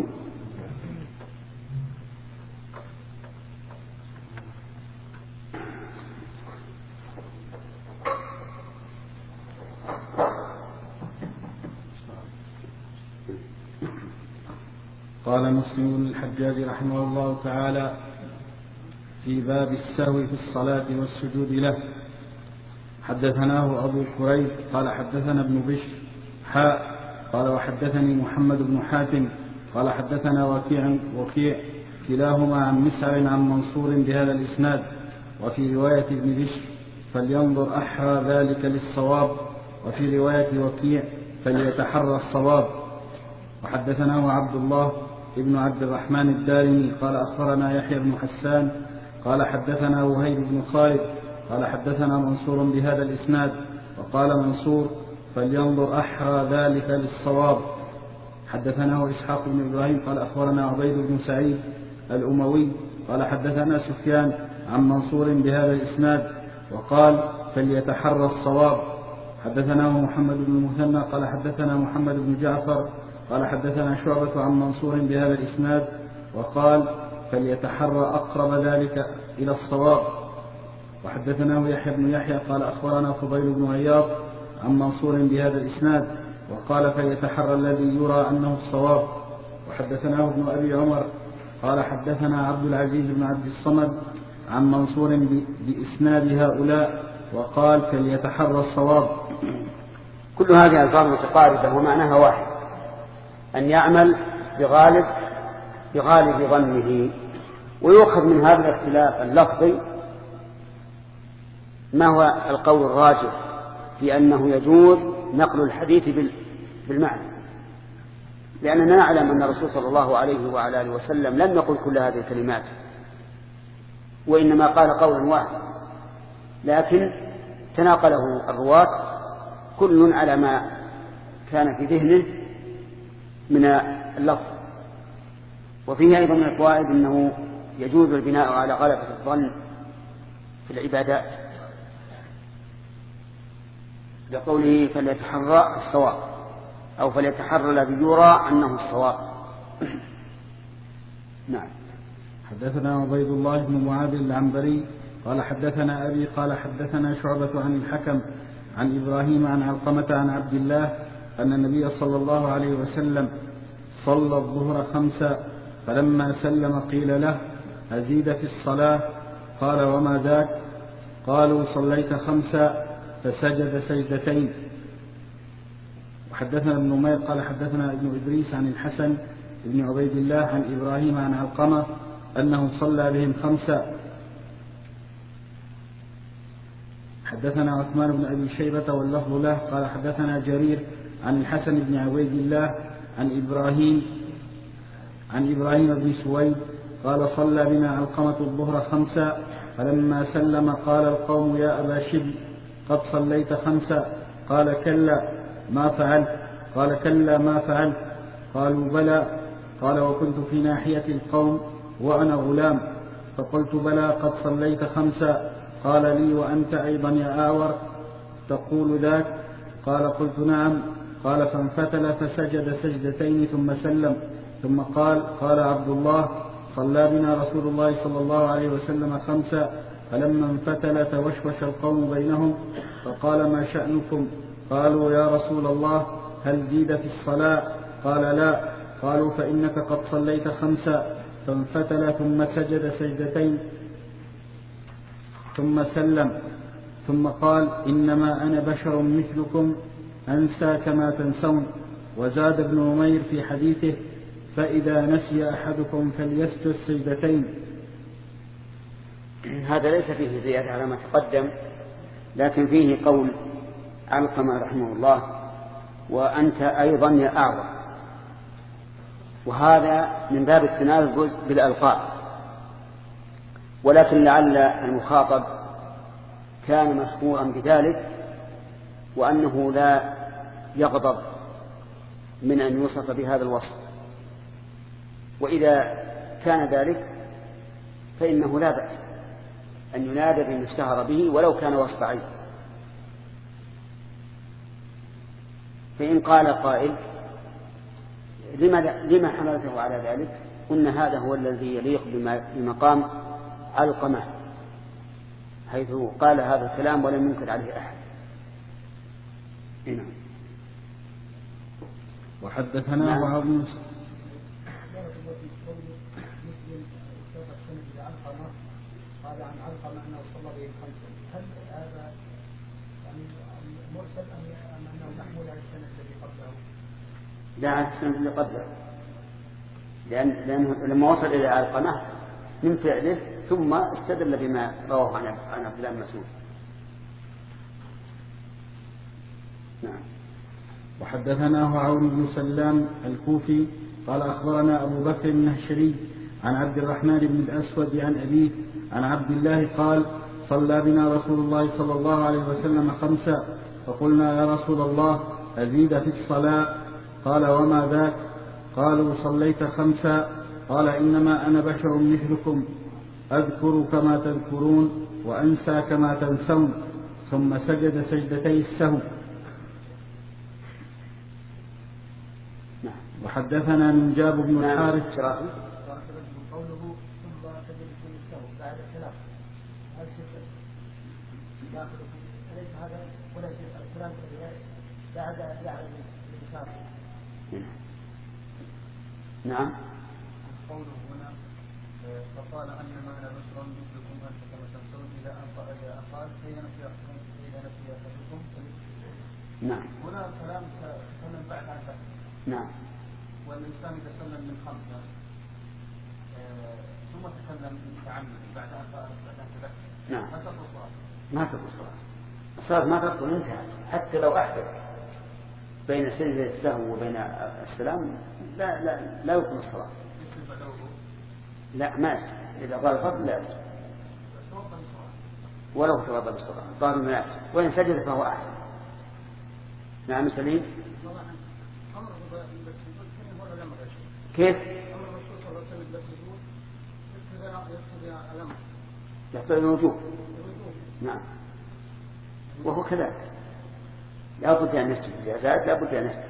Speaker 3: قال مسلم بن الحجاج رحمه الله تعالى في باب السهو في الصلاة والسجود له: حدثناه أبو كريب قال حدثنا ابن بشر قال وحدثني محمد بن حاتم قال حدثنا وكيع كلاهما عن مسعر عن منصور بهذا الإسناد. وفي رواية ابن بشر فلينظر أحرى ذلك للصواب، وفي رواية وكيع فليتحرى الصواب. وحدثناه عبد الله ابن عبد الرحمن الدارمي قال أخبرنا يحيى بن حسان قال حدثنا وهيب بن خالد قال حدثنا منصور بهذا الإسناد. وقال منصور فلينظر أحرى ذلك للصواب. حدثناه إسحاق بن إبراهيم قال أخبرنا عبيد بن سعيد الأموي قال حدثنا سفيان عن منصور بهذا الإسناد وقال فليتحرى الصواب. حدثناه محمد بن المثنى قال حدثنا محمد بن جعفر قال حدثنا شعبة عن منصور بهذا الإسناد وقال فليتحرى أقرب ذلك إلى الصواب. وحدثناه يحيى بن يحيى قال أخبرنا فضيل بن عياض عن منصور بهذا الإسناد وقال فليتحرى الذي يرى أنه الصواب. وحدثناه ابن أبي عمر قال حدثنا عبد العزيز بن عبد الصمد عن منصور بإسناد هؤلاء وقال فليتحرى الصواب.
Speaker 1: كل هذه الفاظ متقاربة ومعناها واحد، أن يعمل بغالب ظنه. ويؤخذ من هذا الاختلاف اللفظي ما هو القول الراجح في أنه يجوز نقل الحديث بالمعنى، لأننا نعلم أن الرسول صلى الله عليه وعلى آله وسلم لم يقل كل هذه الكلمات، وإنما قال قولا واحدا، لكن تناقله الرواة كل على ما كان في ذهنه من اللفظ. وفيه أيضا من الفوائد أنه يجوز البناء على غلبة الظن في العبادات، لقوله فليتحرى الصواب، أو فليتحرى الذي يرى أنه الصواب. نعم.
Speaker 3: حدثنا عبيد الله بن معاذ العنبري قال حدثنا أبي قال حدثنا شعبة عن الحكم عن إبراهيم عن علقمة عن عبد الله أن النبي صلى الله عليه وسلم صلى الظهر 5 فلما سلم قيل له أزيد في الصلاة؟ قال وما ذاك؟ قالوا صليت 5 فسجد سجدتين. وحدثنا ابن نمير قال حدثنا ابن إدريس عن الحسن بن عبيد الله عن إبراهيم عن علقمة أنه صلى بهم 5. حدثنا عثمان بن أبي شيبة واللفظ له قال حدثنا جرير عن الحسن بن عبيد الله عن إبراهيم بن سويد قال صلى بنا علقمة الظهر 5 فلما سلم قال القوم يا أبا شبل قد صليت 5؟ قال كلا ما فعلت؟ قال كلا ما فعلت؟ قالوا بلى. قال وكنت في ناحية القوم وأنا غلام فقلت بلى قد صليت 5. قال لي وأنت أيضا يا آور تقول ذاك؟ قال قلت نعم. قال فانفتل فسجد سجدتين ثم سلم ثم قال عبد الله صلى بنا رسول الله صلى الله عليه وسلم 5 فلما انفتل توشوش القوم بينهم فقال ما شأنكم؟ قالوا يا رسول الله هل زيد في الصلاة؟ قال لا. قالوا فإنك قد صليت 5. فانفتل ثم سجد سجدتين ثم سلم ثم قال إنما أنا بشر مثلكم أنسى كما تنسون. وزاد ابن نمير في حديثه فإذا نسي أحدكم فليسجد سجدتين.
Speaker 1: هذا ليس فيه زيادة على ما تقدم، لكن فيه قول علقمة رحمه الله وأنت أيضا يا أعور، وهذا من باب التنازل بالألقاب، ولكن لعل المخاطب كان مشهورا بذلك وأنه لا يغضب من أن يوصف بهذا الوصف، وإذا كان ذلك فإنه لا بأس أن ينادى بما اشتهر به ولو كان وصف عين. فإن قال قائل لما حملته على ذلك؟ قلنا هذا هو الذي يليق بمقام علقمة، حيث قال هذا الكلام ولم ينكر عليه أحد. هنا.
Speaker 3: وحدثنا وعظم
Speaker 2: قال عن علقمة أنه صلى به 5، هل هذا يعني مرسل أم أنه محمول على السنة الذي قبله؟
Speaker 1: لا، على السنة اللي قبله، لأنه لما وصل إلى علقمة من فعله ثم استدل بما رواه عن عبد الله بن مسعود. نعم.
Speaker 3: وحدثناه عون بن سلام الكوفي قال أخبرنا أبو بكر النهشري عن عبد الرحمن بن الأسود عن أبيه عن عبد الله قال صلى بنا رسول الله صلى الله عليه وسلم 5 فقلنا يا رسول الله أزيد في الصلاة؟ قال وما ذاك؟ قالوا صليت 5. قال إنما أنا بشر مثلكم أذكر كما تذكرون وأنسى كما تنسون. ثم سجد سجدتي السهو. وحدثنا من جاب بن الحارث
Speaker 2: قوله ثم سجد السهو بعد الكلام، هل داخل أليس هذا ولا شيء الكلام بعد أن يعلم الإنسان؟
Speaker 1: نعم.
Speaker 2: قوله هنا فقال أنما أنا بشر مثلكم أنت كما تنسون إذا قال إذا نسي أحدكم.
Speaker 1: نعم.
Speaker 2: هنا الكلام تكلم بعد عن ذلك.
Speaker 1: نعم.
Speaker 2: والإنسان يتكلم من 5 ثم تكلم متعمد بعد أن تذكر.
Speaker 1: نعم.
Speaker 2: ما تقول صلاة.
Speaker 1: ما تقول صلاة. الصلاة ما تبطل، انتهت. حتى لو أحدث بين سجدة السهو وبين السلام لا يبطل الصلاة. لا ما يستطيع، إذا قال الفضل لا يستطيع ولو توضأ بالصلاة ظاهر المنافق، وإن سجد فهو أحسن. نعم سليم. كيف؟ يقتضي الوجوب. نعم وهو كذلك، لا بد أن نسجد، إذا زاد لا بد أن نسجد.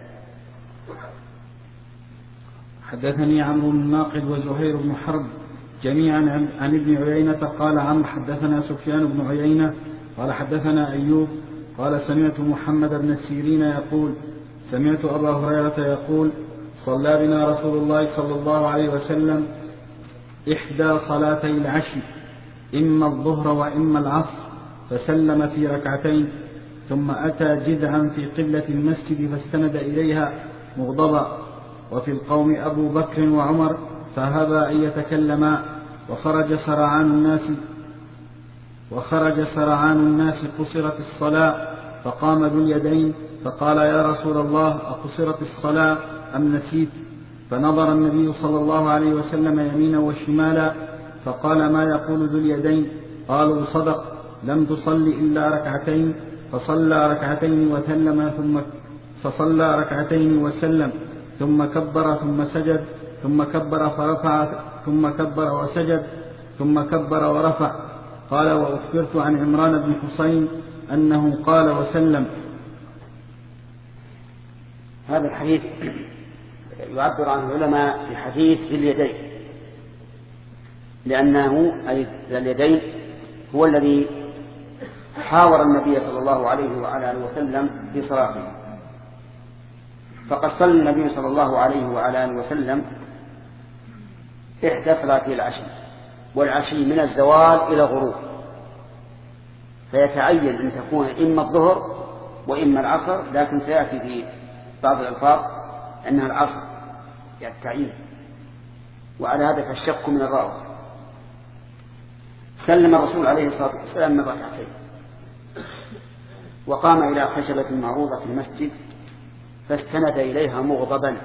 Speaker 3: حدثني عمرو بن ناقد وزهير بن حرب جميعا عن ابن عيينة قال عمرو حدثنا سفيان بن عيينة قال حدثنا أيوب قال سمعت محمد بن السيرين يقول سمعت أبا هريرة يقول صلى بنا رسول الله صلى الله عليه وسلم إحدى صلاتي العشي إما الظهر وإما العصر، فسلم في ركعتين، ثم أتى جذعا في قبلة المسجد فاستند إليها مغضبا، وفي القوم أبو بكر وعمر فهبا أن يتكلما، وخرج سرعان الناس قصرت الصلاة، فقام ذو اليدين فقال يا رسول الله أقصرت الصلاة أم نسيت؟ فنظر النبي صلى الله عليه وسلم يمينا وشمالا فقال ما يقول ذو اليدين؟ قالوا صدق، لم تصل إلا ركعتين. فصلى ركعتين وسلم ثم كبر ثم سجد ثم كبر فرفع ثم كبر وسجد ثم كبر ورفع. قال وأخبرت عن عمران بن حسين أنه قال وسلم.
Speaker 1: هذا الحديث يعبر عنه العلماء بحديث ذي اليدين، لأنه أي ذي اليدين هو الذي حاور النبي صلى الله عليه وعلى آله وسلم في صلاته. فقد صلى النبي صلى الله عليه وعلى آله وسلم إحدى صلاته العشي، والعشي من الزوال إلى غروب، فيتعين أن تكون إما الظهر وإما العصر، لكن سيأتي في بعض الألفاظ أنها العصر يعني التعيين، وعلى هذا فالشك من الراوي. سلم الرسول عليه الصلاة والسلام من ركعتين، وقام إلى خشبة معروضة في المسجد فاستند إليها مغضبا،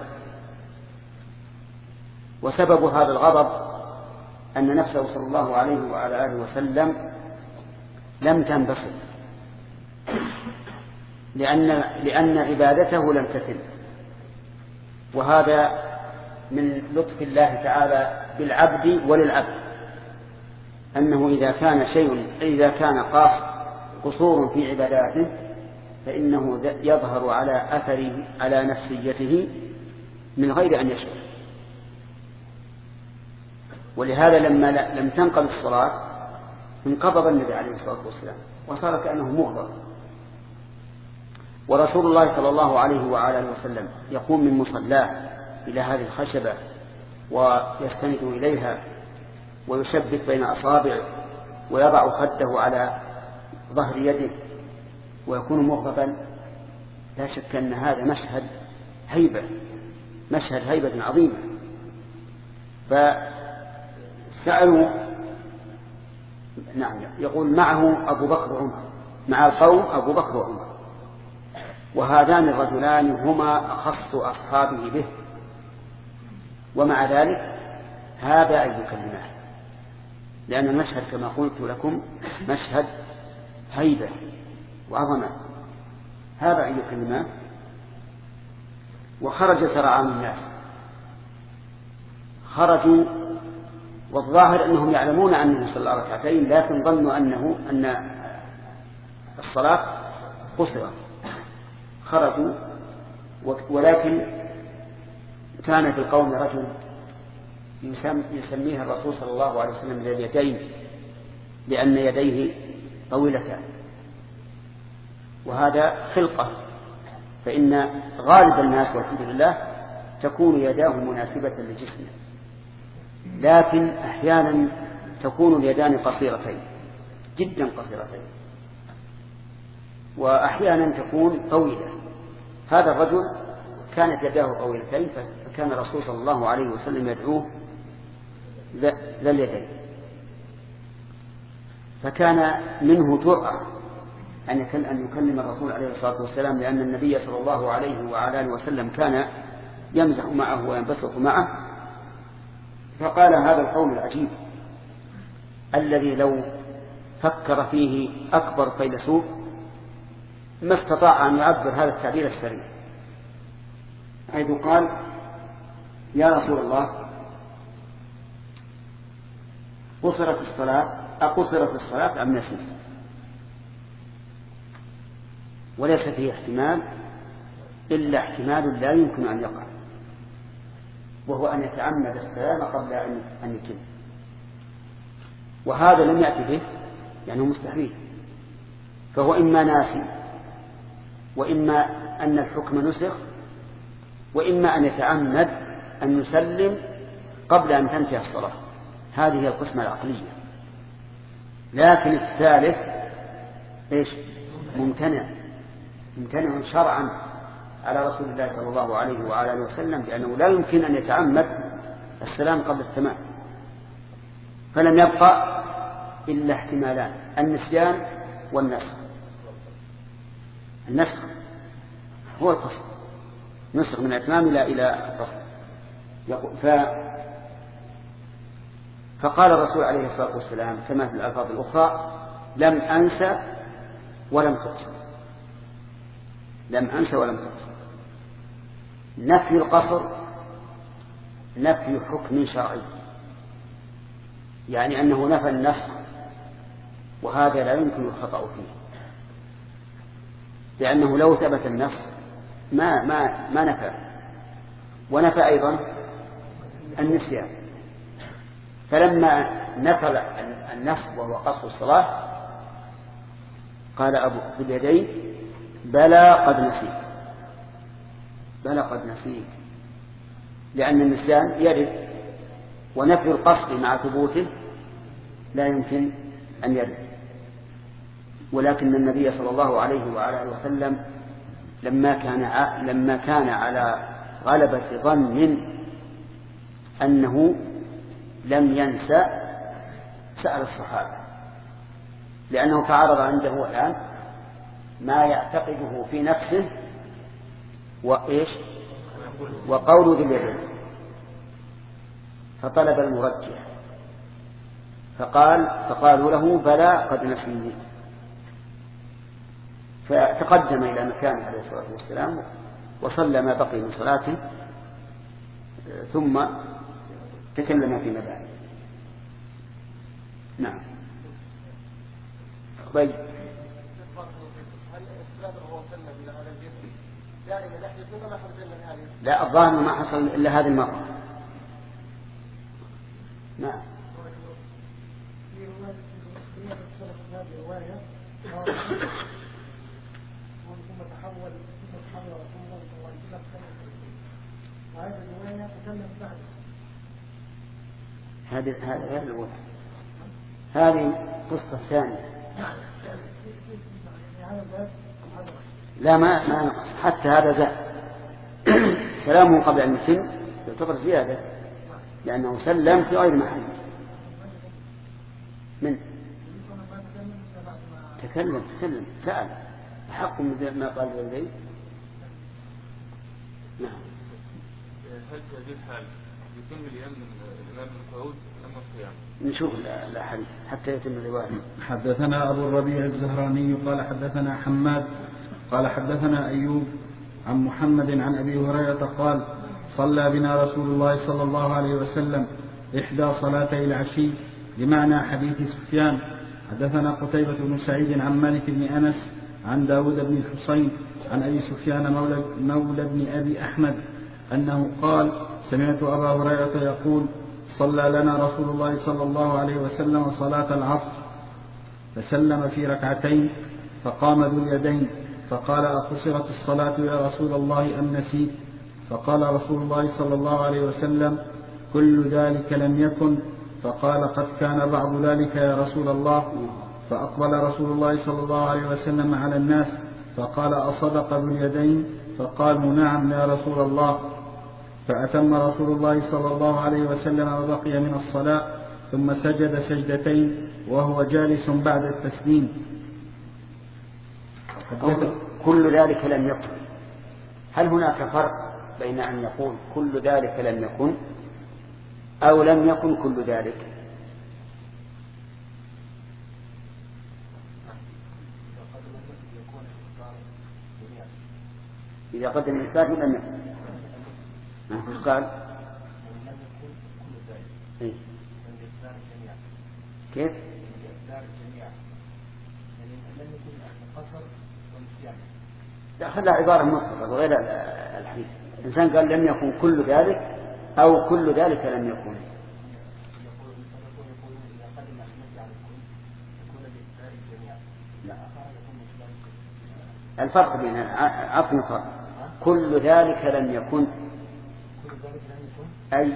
Speaker 1: وسبب هذا الغضب أن نفسه صلى الله عليه وعلى آله وسلم لم تنبسط، لأن عبادته لم تتم، وهذا من لطف الله تعالى بالعبد وللعبد، أنه إذا كان قصور في عباداته فإنه يظهر على أثره على نفسيته من غير أن يشعر. ولهذا لما لم تنقض الصلاة انقضض النبي عليه الصلاة والسلام وصار كأنه مغضب. ورسول الله صلى الله عليه وعلى آله وسلم يقوم من مصلاه إلى هذه الخشبة ويستند إليها ويشبك بين أصابعه ويضع خده على ظهر يده ويكون مغضبا. لا شك أن هذا مشهد هيبة عظيمة. فسألوا نعم يقول معه أبو بكر وعمر، مع القوم أبو بكر وعمر، وهذان الرجلان هما أخص أصحابه به، ومع ذلك هذا أي كلمات، لأن المشهد كما قلت لكم مشهد هيبة وعظمة. هذا أي كلمات. وخرج سرعان الناس، خرجوا والظاهر أنهم يعلمون أنه صلى ركعتين، لكن ظنوا أن الصلاة قصرت، خرجوا. ولكن كان في القوم رجل يسميه الرسول صلى الله عليه وسلم ذي اليدين، لأن يديه طويلتان، وهذا خلقة، فإن غالب الناس والحمد لله تكون يداه مناسبة لجسمه، لكن أحيانا تكون اليدان قصيرتين جدا قصيرتين، وأحيانا تكون طويلة. هذا الرجل كانت يداه طويلتين، فكان الرسول صلى الله عليه وسلم يدعوه ذا اليدين، فكان منه جرأة أن يكلم الرسول عليه الصلاة والسلام، لأن النبي صلى الله عليه وعلى آله وسلم كان يمزح معه وينبسط معه، فقال هذا القول العجيب الذي لو فكر فيه أكبر فيلسوف ما استطاع أن يعبر هذا التعبير السريع، حيث قال: يا رسول الله، أقصرت الصلاة أم نسيت؟ وليس فيه احتمال إلا احتمال لا يمكن أن يقع، وهو أن يتعمد السلام قبل أن يتم، وهذا لم يأتي به يعني مستحيل، فهو إما ناسي، وإما أن الحكم نسخ، وإما أن يتعمد أن يسلم قبل أن تنتهي الصلاة. هذه هي القسمة العقلية. لكن الثالث ممتنع شرعا على رسول الله صلى الله عليه وعلى آله وسلم، لأنه لا يمكن أن يتعمد السلام قبل التمام. فلم يبقى إلا احتمالان: النسيان والنسخ. النسخ هو القصد، نسخ من الإتمام إلى القصد. فقال الرسول عليه الصلاة والسلام كما في الألفاظ الأخرى: لم أنسى ولم تقصر. لم أنسى ولم تقصر. نفي القصر نفي حكم شرعي، يعني أنه نفى النسخ، وهذا لا يمكن الخطأ فيه، لأنه لو ثبت النسخ ما نفى، ونفى أيضا النسيان. فلما نفى النسخ وهو قصر الصلاة قال أبو اليدين: بلى قد نسيت. بلى قد نسيت، لأن النسيان يرد، ونفي القصد مع ثبوته لا يمكن أن يرد. ولكن النبي صلى الله عليه وعلى آله وسلم لما كان على غلبة ظن أنه لم ينسى سأل الصحابة، لأنه تعرض عنده الآن ما يعتقده في نفسه وقول ذي اليدين، فطلب المرجح، فقالوا له: بلى قد نسيت. فتقدم إلى مكانه عليه الصلاة والسلام وصلى ما بقي من صلاته، ثم تكلم فيما بعد. نعم. طيب. لا، الظاهر ما حصل إلا هذه المرة. نعم. هذه غير الأولى، هذه قصة ثانية. لا، ما نقص، حتى هذا زاد. سلامه قبل أن يتم يعتبر زيادة، لأنه سلم في غير محل. من تكلم سأل أحق من ما قال الوالدين. نعم.
Speaker 4: هل في هذه الحال يتم اليمين الإمام المفعول أم الصيام؟
Speaker 1: نشوف الحديث حتى يتم الرواية.
Speaker 3: حدثنا أبو الربيع الزهراني قال حدثنا حماد قال حدثنا أيوب عن محمد عن أبي هريرة قال: صلى بنا رسول الله صلى الله عليه وسلم إحدى صلاتي العشي، بمعنى حديث سفيان. حدثنا قتيبة بن سعيد عن مالك بن أنس عن داود بن الحصين عن أبي سفيان مولى بن أبي أحمد أنه قال: سمعت أبا هريرة يقول: صلى لنا رسول الله صلى الله عليه وسلم صلاة العصر، فسلم في ركعتين، فقام ذو اليدين فقال: أقصرت الصلاة يا رسول الله أم نسيت؟ فقال رسول الله صلى الله عليه وسلم: كل ذلك لم يكن. فقال: قد كان بعض ذلك يا رسول الله. فأقبل رسول الله صلى الله عليه وسلم على الناس فقال: أصدق ذو اليدين؟ فقالوا: نعم يا رسول الله. فأتم رسول الله صلى الله عليه وسلم وبقي من الصلاة، ثم سجد سجدتين وهو جالس بعد التسليم.
Speaker 1: كل ذلك لم يكن. هل هناك فرق بين أن يقول كل ذلك لم يكن أو لم يكن كل ذلك؟ إذا قدم الإثبات لم يكن ما قال إيه؟ كيف؟ لا خلها عبارة مطلقة وغير الحديث. الإنسان قال لم يكن كل ذلك أو كل ذلك لم يكن. لا. الفرق بين عطف الفرق كل ذلك لم يكن أي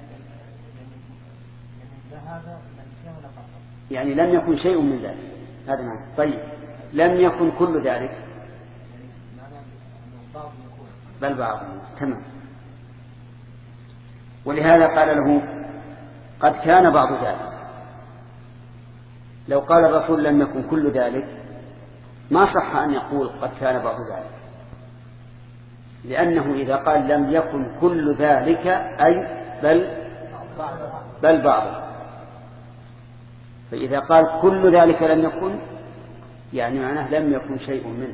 Speaker 1: يعني لم يكن شيء من ذلك. هذا معنى. طيب لم يكن كل ذلك بل بعض. تمام. ولهذا قال له قد كان بعض ذلك. لو قال الرسول لم يكن كل ذلك ما صح أن يقول قد كان بعض ذلك، لأنه إذا قال لم يكن كل ذلك أي بل بعض. فإذا قال كل ذلك لم يكن يعني معناه لم يكن شيء منه.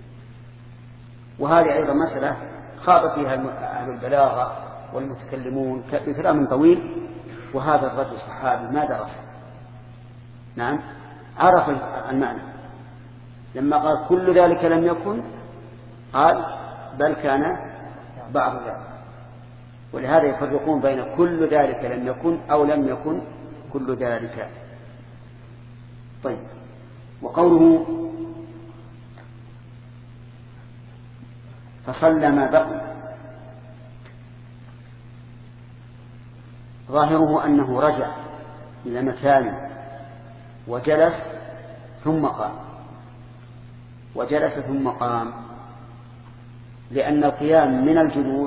Speaker 1: وهذه أيضا مسألة خاض فيها أهل البلاغة والمتكلمون بكلام طويل، وهذا الرجل صحابي ما درس. نعم عرف المعنى. لما قال كل ذلك لم يكن قال بل كان بعض ذلك. ولهذا يفرقون بين كل ذلك لم يكن أو لم يكن كل ذلك. طيب وقوله فصلى ما بقي ظاهره أنه رجع إلى مكانه وجلس ثم قام، وجلس ثم قام، لأن القيام من الجلوس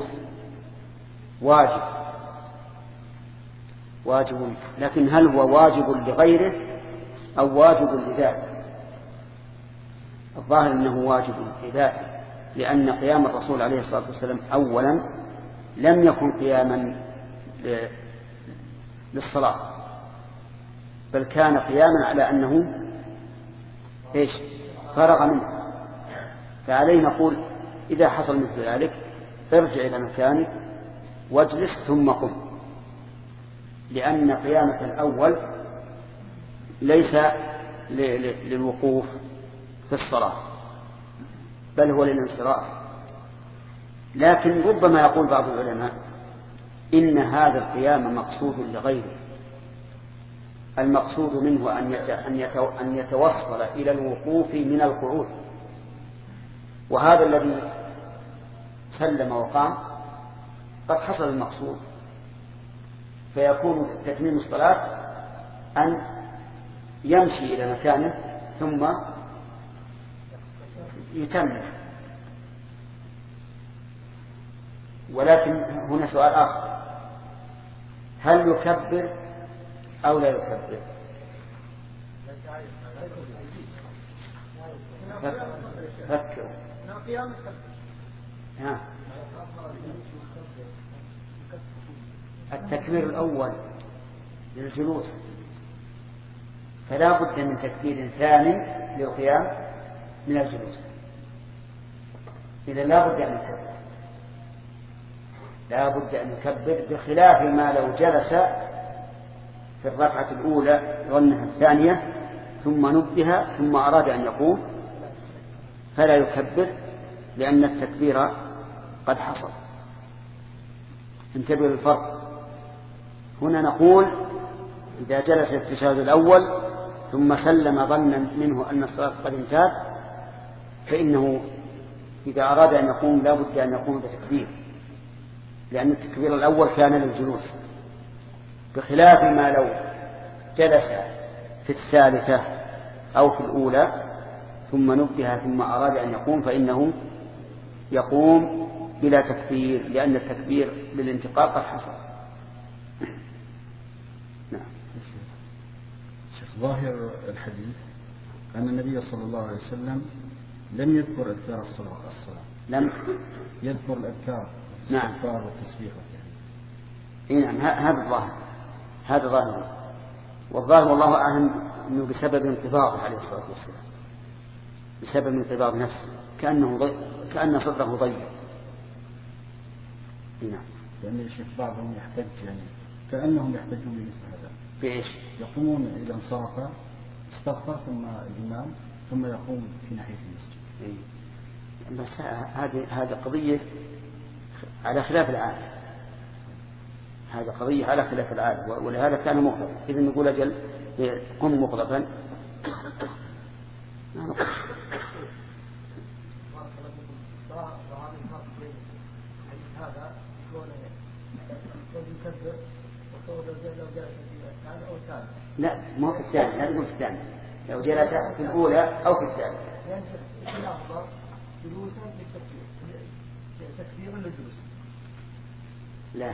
Speaker 1: واجب، لكن هل هو واجب لغيره أو واجب لذاته؟ الظاهر أنه واجب لذاته، لأن قيام الرسول عليه الصلاة والسلام أولا لم يكن قياما للصلاة، بل كان قياما على أنه فرغ منه. فعليه نقول إذا حصل مثل ذلك ارجع إلى مكانك واجلس ثم قم، لأن قيامك الأول ليس للوقوف في الصلاة بل هو للانصراف. لكن ربما يقول بعض العلماء إن هذا القيام مقصود لغيره، المقصود منه أن يتوصل إلى الوقوف من القعود، وهذا الذي سلم وقام قد حصل المقصود، فيكون تتميم الصلاة أن يمشي إلى مكانه ثم يتمم. ولكن هنا سؤال آخر، هل يكبر أو لا يكبر؟ فكروا. التكبير الأول للجلوس، فلا بد من تكبير ثاني للقيام من الجلوس. إذا لا بد أن يكبر بخلاف ما لو جلس في الركعة الأولى ظنها الثانية ثم نبه ثم أراد أن يقوم فلا يكبر، لأن التكبير قد حصل. انتبهوا للفرق. هنا نقول إذا جلس في التشهد الأول ثم سلم ظنا منه أن الصلاة قد انتهت فإنه إذا أراد أن يقوم لا بد أن يقوم بتكبير، لأن التكبير الأول كان للجلوس، بخلاف ما لو جلس في الثالثة أو في الأولى ثم نبه ثم أراد أن يقوم فإنه يقوم بلا تكبير، لأن التكبير للانتقال قد حصل. نعم.
Speaker 3: ظاهر الحديث أن النبي صلى الله عليه وسلم لم يذكر أذكار الصلاة.
Speaker 1: لم
Speaker 3: يذكر الأذكار.
Speaker 1: نعم.
Speaker 3: الإستغفار والتسبيح.
Speaker 1: نعم هذا الظاهر. هذا ظاهر. والظاهر والله أعلم أنه بسبب انقباضه عليه الصلاة والسلام، بسبب انقباض نفسه كأن صدره ضيق. نعم.
Speaker 3: لأن الشيخ بعضهم يحتج يعني كأنهم يحتجون بمثل هذا.
Speaker 1: بإيش؟
Speaker 3: يقومون إذا انصرف استغفر ثم الإمام ثم يقوم في ناحية المسجد.
Speaker 1: بس هذه قضية على خلاف العادة. هذا قضية على خلاف العادة، ولهذا كان مغضب. إذا نقول أجل قم مغضبا ما نقول.
Speaker 2: هذا يكبر وصور لو جلس في الثاني أو الثالث.
Speaker 1: لا ما في الثاني، لا تقول في الثاني، لو جلس في الأولى أو في الثانية.
Speaker 2: يعني الأفضل جلوسا للتكبير، تكبير للجلوس.
Speaker 1: لا،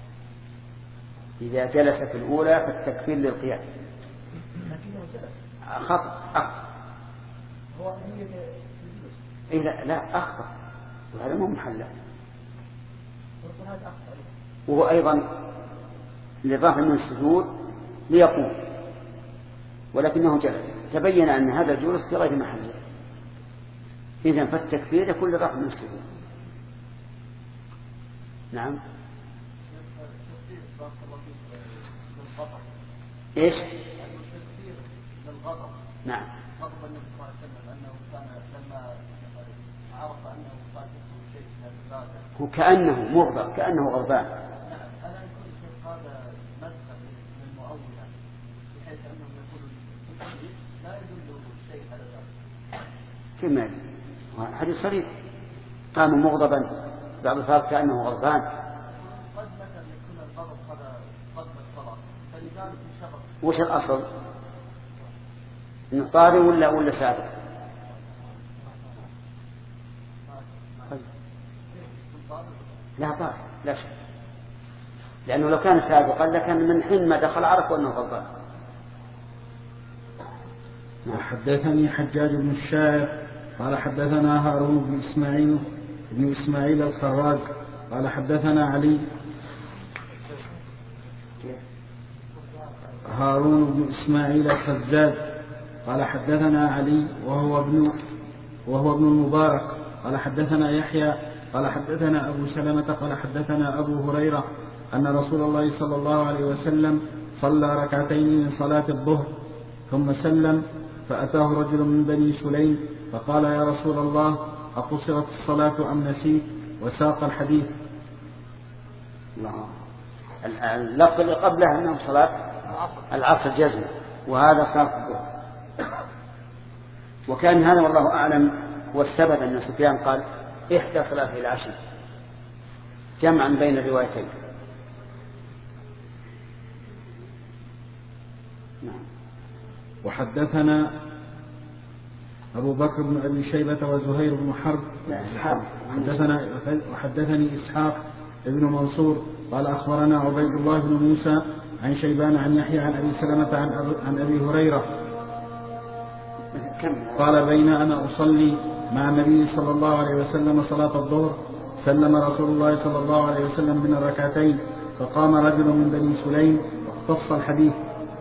Speaker 1: إذا جلس في الأولى فالتكبير للقيام.
Speaker 2: لكنه جلس.
Speaker 1: أخطأ.
Speaker 2: هو نية الجلوس.
Speaker 1: إيه لا أخطأ، وهذا مو محله.
Speaker 2: هذا أخطأ.
Speaker 1: وهو أيضا للرفع من السجود ليقوم، ولكنه جلس، تبين أن هذا الجلوس في غير محله. إذن فالتكبير يكون للرفع من السجود. نعم. إيش؟
Speaker 2: التكبير للغضب.
Speaker 1: نعم.
Speaker 2: غضب النبي صلى الله عليه وسلم أنه كان لما عرف أنه فاتته شيء من العبادة.
Speaker 1: هو كأنه مغضب، كأنه غضبان.
Speaker 2: نعم. أنا أقول الشيخ هذا مدخل للمؤولة بحيث أنهم يقولون لا يدل شيء على ذلك.
Speaker 1: كما حديث صريح، قام مغضبا بعض الفرق كأنه غضبان.
Speaker 2: قد مثلا يكون الغضب قبل الصلاة فلذلك انشغل.
Speaker 1: وش الأصل؟ إنه طارئ ولا سابق؟ لا طارئ لا شك، لأنه لو كان سابقا لكان من حين ما دخل عرف أنه غضبان.
Speaker 3: وحدثني حجاج بن الشاعر قال حدثنا هارون بن إسماعيل الخراج قال حدثنا علي هارون بن إسماعيل الخزاز قال حدثنا علي وهو ابن المبارك قال حدثنا يحيى قال حدثنا أبو سلمة قال حدثنا أبو هريرة أن رسول الله صلى الله عليه وسلم صلى ركعتين من صلاة الظهر ثم سلم، فأتاه رجل من بني سليم فقال يا رسول الله أقصرت الصلاة أم نسيت؟ وساق الحديث.
Speaker 1: اللفظ اللي قبله أنه صلاة العصر جزم، وهذا صلاة الظهر. وكان هذا والله أعلم هو السبب أن سفيان قال إحدى صلاة العشي جمعا بين الروايتين.
Speaker 3: وحدثنا أبو بكر بن أبي شيبة وزهير بن حرب وحدثني إسحاق ابن منصور قال أخبرنا عبيد الله بن موسى عن شيبان عن يحيى عن أبي سلمة عن أبي هريرة قال بين أنا أصلي مع النبي صلى الله عليه وسلم صلاة الظهر سلم رسول الله صلى الله عليه وسلم من الركعتين فقام رجل من بني سليم واختص الحديث.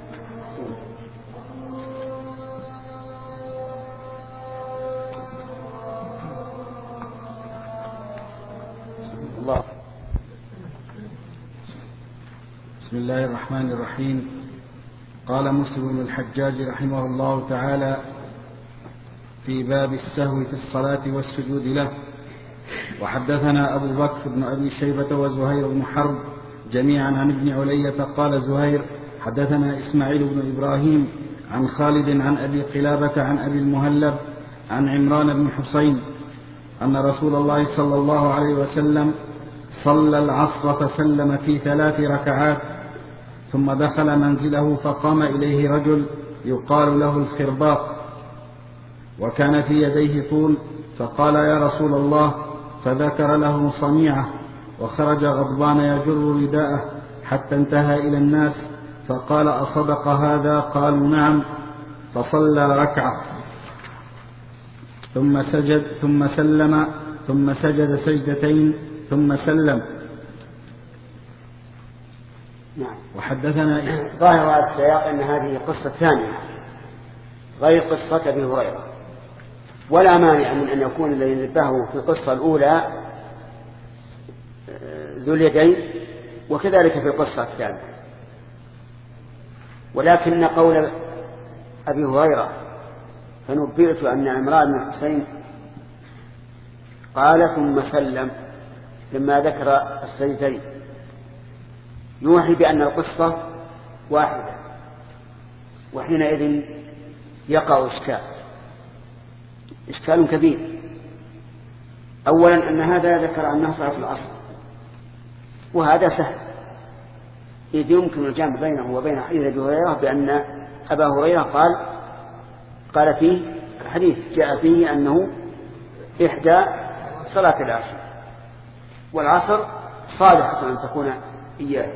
Speaker 3: بسم الله الرحمن الرحيم. قال مسلم بن الحجاج رحمه الله تعالى في باب السهو في الصلاة والسجود له. وحدثنا أبو بكر بن أبي شيبة وزهير بن حرب جميعا عن ابن علية قال زهير حدثنا إسماعيل بن إبراهيم عن خالد عن أبي قلابة عن أبي المهلب عن عمران بن حسين أن رسول الله صلى الله عليه وسلم صلى العصر فسلم في 3 ركعات ثم دخل منزله فقام إليه رجل يقال له الخرباق وكان في يديه طول فقال يا رسول الله فذكر له صنيعه وخرج غضبان يجر رداءه حتى انتهى إلى الناس فقال أصدق هذا؟ قالوا نعم. فصلى ركعة. ثم سلم ثم سجد سجدتين ثم سلم.
Speaker 1: نعم.
Speaker 3: وحدثنا
Speaker 1: ظاهر هذا السياق أن هذه قصة ثانية غير قصة أبي هريرة، ولا مانع من أن يكون الذي نبهه في القصة الأولى ذو اليدين وكذلك في القصة الثانية، ولكن قول أبي هريرة فنبئت أن عمران بن الحسين قال ثم سلم لما ذكر السجدين يوحي بأن القصة واحدة، وحينئذ يقع إشكال كبير. أولا أن هذا ذكر أنه صار في الأصل، وهذا سهل إذ يمكن الجمع بينه وبين حديث أبي هريرة بأن أبا هريرة قال فيه الحديث جاء فيه أنه إحدى صلاة العصر، والعصر صالحة أن تكون إياه.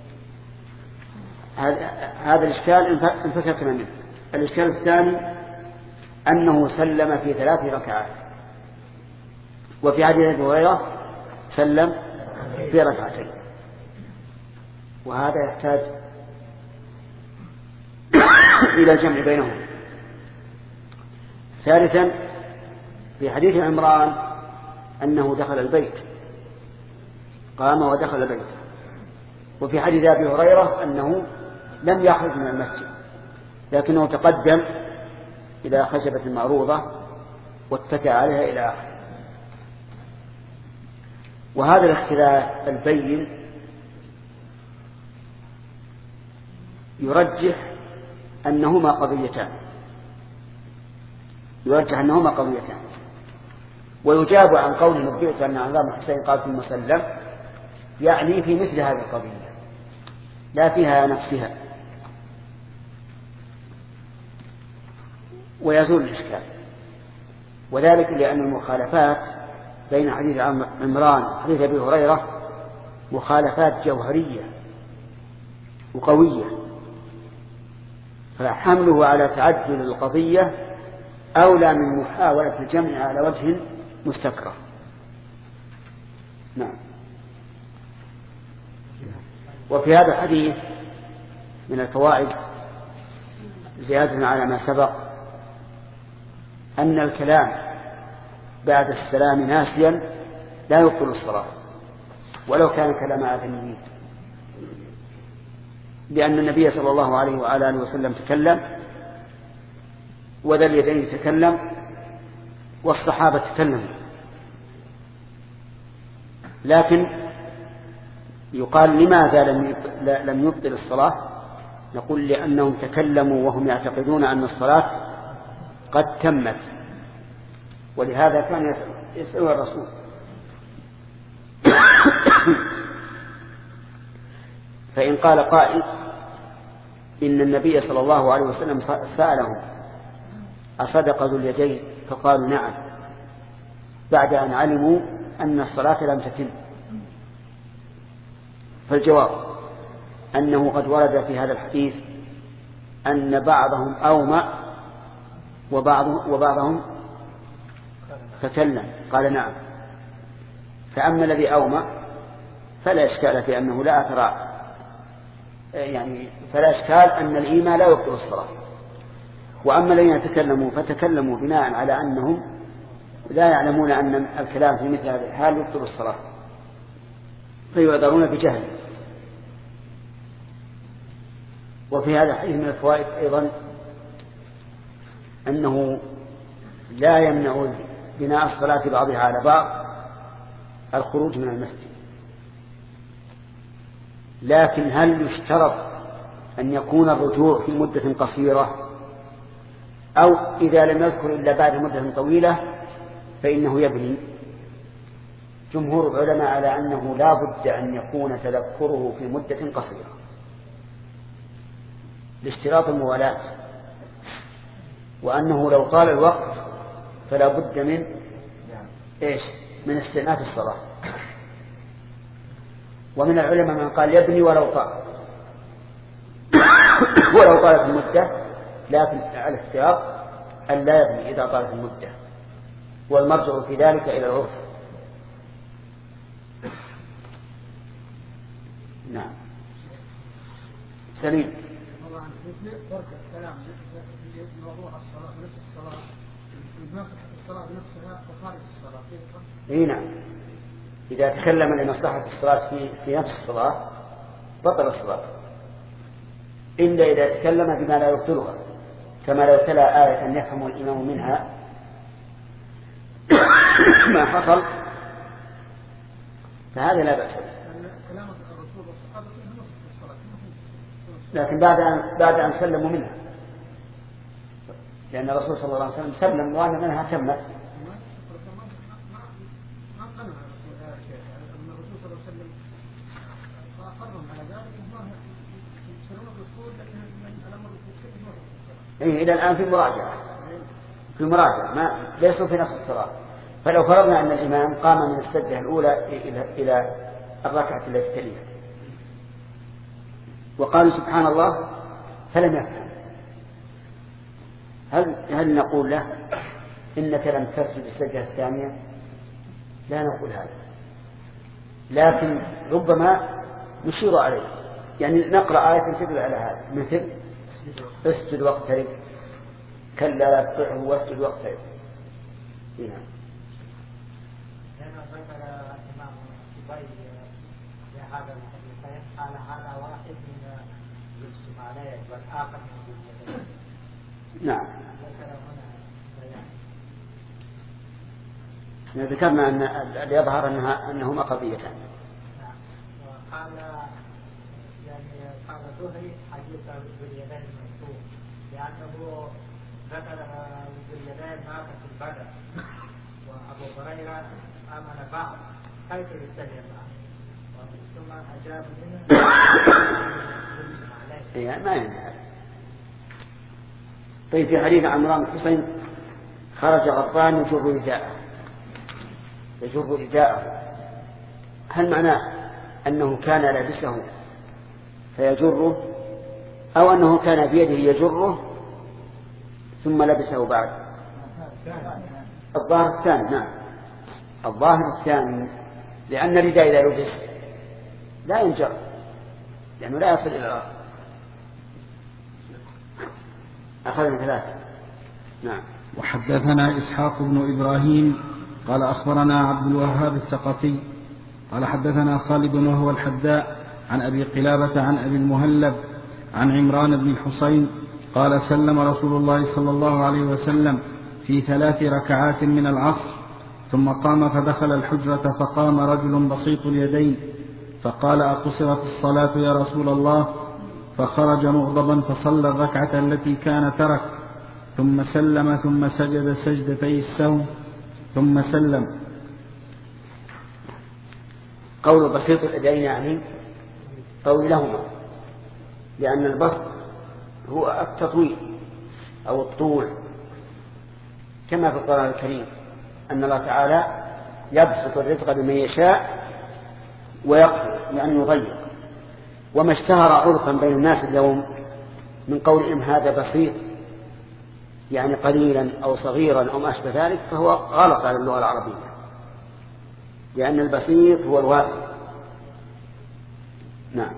Speaker 1: هذا الإشكال انفككنا منه. الإشكال الثاني أنه سلم في 3 ركعات، وفي حديث أبي هريرة سلم في 2 ركعتين، وهذا يحتاج إلى الجمع بينهم. ثالثا في حديث عمران أنه دخل البيت، قام ودخل البيت، وفي حديث أبي هريرة أنه لم يخرج من المسجد لكنه تقدم إلى خشبة معروضة واتكى عليها إلى آخره. وهذا الاختلاف البين يرجح أنهما قضيتان، ويجاب عن قول نبئت أن عمران بن الحسين قال في مسلم، يعني في مثل هذه القضية لا فيها نفسها، ويزول الإشكال. وذلك لأن المخالفات بين حديث عمران وحديث أبي هريرة مخالفات جوهرية وقوية، فحمله على تعدل القضية أولى من محاولة الجمع على وجه مستكره. نعم. وفي هذا الحديث من الفوائد زيادة على ما سبق أن الكلام بعد السلام ناسيا لا يبطل الصلاة ولو كان كلام آدميين، لأن النبي صلى الله عليه وعلى آله وسلم تكلم، وذا اليدين تكلم، والصحابة تكلموا، لكن يقال لماذا لم يبطل الصلاة؟ نقول لأنهم تكلموا وهم يعتقدون أن الصلاة قد تمت، ولهذا كان يسأل الرسول فإن قال قائل إن النبي صلى الله عليه وسلم سألهم أصدق ذو اليدين؟ فقالوا نعم، بعد أن علموا أن الصلاة لم تتم. فالجواب أنه قد ورد في هذا الحديث أن بعضهم أومأ وبعضهم تكلم، قال نعم. فأما الذي أومأ فلا إشكال في أنه لا أثر، يعني فلا إشكال أن الإيمان لا يبطل الصلاة. وأما الذين يتكلموا فتكلموا بناء على أنهم لا يعلمون أن الكلام في مثل هذه الحال يبطل الصلاة فيعذرون بجهل. وفي هذا الحديث من الفوائد أيضا أنه لا يمنع بناء الصلاة بعضها على بعض الخروج من المسجد، لكن هل يشترط أن يكون الرجوع في مدة قصيرة، أو إذا لم يذكر إلا بعد مدة طويلة فإنه يبني؟ جمهور العلماء على أنه لا بد أن يكون تذكره في مدة قصيرة لاشتراط الموالاة، وأنه لو طال الوقت فلا بد من استئناف الصلاة. ومن العلماء من قال يبني ولو طالت المدة، لكن على اختيار أن لا يبني إذا طالت المدة، والمرجع في ذلك إلى العرف. نعم. سليم.
Speaker 2: طبعا فرق الكلام في موضوع الصلاة ونفس الصلاة الصلاة بنفسها وخارج الصلاة.
Speaker 1: اي نعم. إذا تكلم لمصلحة الصلاة في نفس الصلاة بطل الصلاة، إلا إذا تكلم بما لا يبطلها، كما لو تلا آية يفهم الإمام منها ما حصل فهذا لا بأس به. لكن بعد أن سلموا منها، لأن الرسول صلى الله عليه وسلم سلم وأن منها تمت. إلى الآن في مراجعة ما ليسوا في نفس الصلاة. فلو فرضنا أن الإمام قام من السجدة الأولى إلى الركعة التي تليها وقالوا سبحان الله فلم يفهم، هل نقول له إنك لم تسجد السجدة الثانية؟ لا نقول هذا، لكن ربما نشير عليه، يعني نقرأ آية تدل على هذا، مثل اسجد واقترب، كلا لا تطعه واسجد واقترب. هنا
Speaker 2: لأنه ذكر الإمام أبي في هذا الحديث قال هذا واحد من الشمالين والآخر من الجنوبين.
Speaker 1: نعم.
Speaker 2: ذكر
Speaker 1: احنا
Speaker 2: هنا
Speaker 1: ذكرنا أن يظهر أنهما قضيتان.
Speaker 2: نعم. وقال يعني قال زهري حديث ذو اليدين المنصور لأنه ذكر ذو اليدين مات في البدر وأبو هريرة آمن بعض كيف يستجيب ثم أجاب منه
Speaker 1: يعني ما ينفع. طيب في حديث عمران بن حسين خرج غضبان يجر رداءه، هل معناه أنه كان لابسه فيجره أو أنه كان بيده يجره ثم لبسه بعد؟ الظاهر الثاني. نعم الظاهر الثاني، لأن الرداء إذا لبس لا ينجر لأنه لا يصل إلى الأرض. أخذنا ثلاثة. نعم.
Speaker 3: وحدثنا إسحاق بن إبراهيم قال أخبرنا عبد الوهاب الثقفي قال حدثنا خالد وهو الحذاء عن أبي قلابة عن أبي المهلب عن عمران بن الحصين قال سلم رسول الله صلى الله عليه وسلم في 3 ركعات من العصر، ثم قام فدخل الحجرة فقام رجل بسيط اليدين فقال أقصرت الصلاة يا رسول الله؟ فخرج مغضبا فصلى الركعة التي كان ترك، ثم سلم ثم سجد سجدتي السهو ثم سلم.
Speaker 1: قول بسيط اليدين يعني طويلهما، لأن البسط هو التطويل أو الطول، كما في القرآن الكريم أن الله تعالى يبسط الرزق بمن يشاء ويقدر يعني يضيق. وما اشتهر عرفا بين الناس اليوم من قولهم هذا بسيط يعني قليلا أو صغيرا أو ما أشبه ذلك، فهو غلط على اللغة العربية، لأن البسيط هو الواسع. نعم.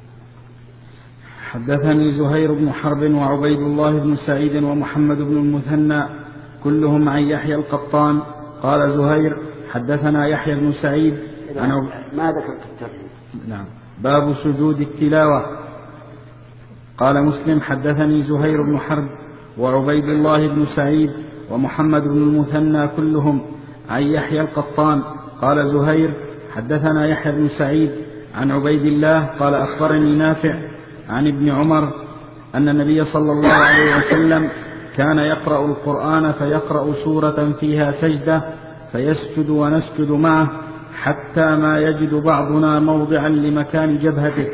Speaker 3: حدثني زهير بن حرب وعبيد الله بن سعيد ومحمد بن المثنى كلهم عن يحيى القطان قال زهير حدثنا يحيى بن سعيد
Speaker 1: ما ذكرت الترجمة.
Speaker 3: نعم. باب سجود التلاوة. قال مسلم حدثني زهير بن حرب وعبيد الله بن سعيد ومحمد بن المثنى كلهم عن يحيى القطان قال زهير حدثنا يحيى بن سعيد عن عبيد الله قال أخبرني نافع عن ابن عمر أن النبي صلى الله عليه وسلم كان يقرأ القرآن فيقرأ سورة فيها سجدة فيسجد ونسجد معه حتى ما يجد بعضنا موضعا لمكان جبهته.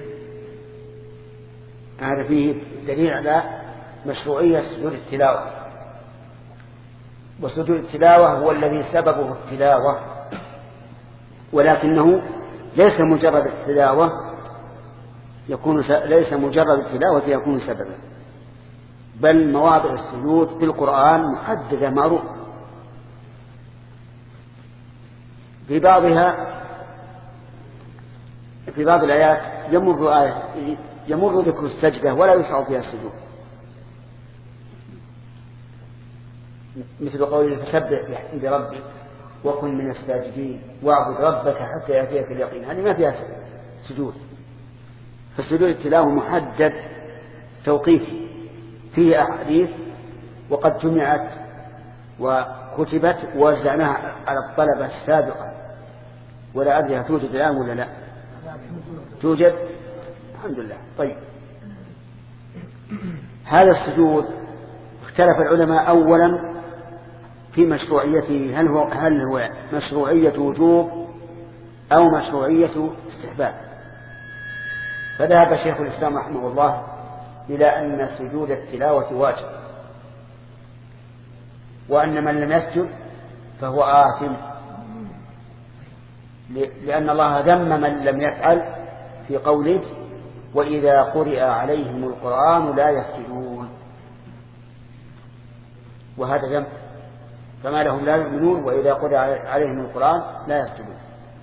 Speaker 1: هذا فيه دليل على مشروعية سجود التلاوة، وسجود التلاوة هو الذي سببه التلاوة، ولكنه ليس مجرد التلاوة ليس مجرد التلاوة يكون سببا، بل مواضع السجود في القرآن محددة معروفة، في بعض الآيات يمر ذكر السجدة ولا يشرع فيها السجود، مثل قوله فسبح بحمد ربك وكن من الساجدين واعبد ربك حتى يأتيك اليقين، هذه ما فيها سجود. فالسجود التلاوة محدد توقيفي، فيه أحاديث وقد جمعت وكتبت ووزعناها على الطلبة السابقة، ولا أدري توجد الآن ولا لا. توجد الحمد لله. طيب، هذا السجود اختلف العلماء أولا في مشروعيته، هل هو مشروعية وجوب أو مشروعية استحباب. فذهب شيخ الإسلام رحمه الله إلى أن سجود التلاوة واجب، وأن من لم يسجد فهو آثم، لأن الله ذم من لم يفعل في قوله وإذا قرئ عليهم القرآن لا يسجدون، وهذا ذم، فما لهم لا يؤمنون وإذا قرئ عليهم القرآن لا يسجدون.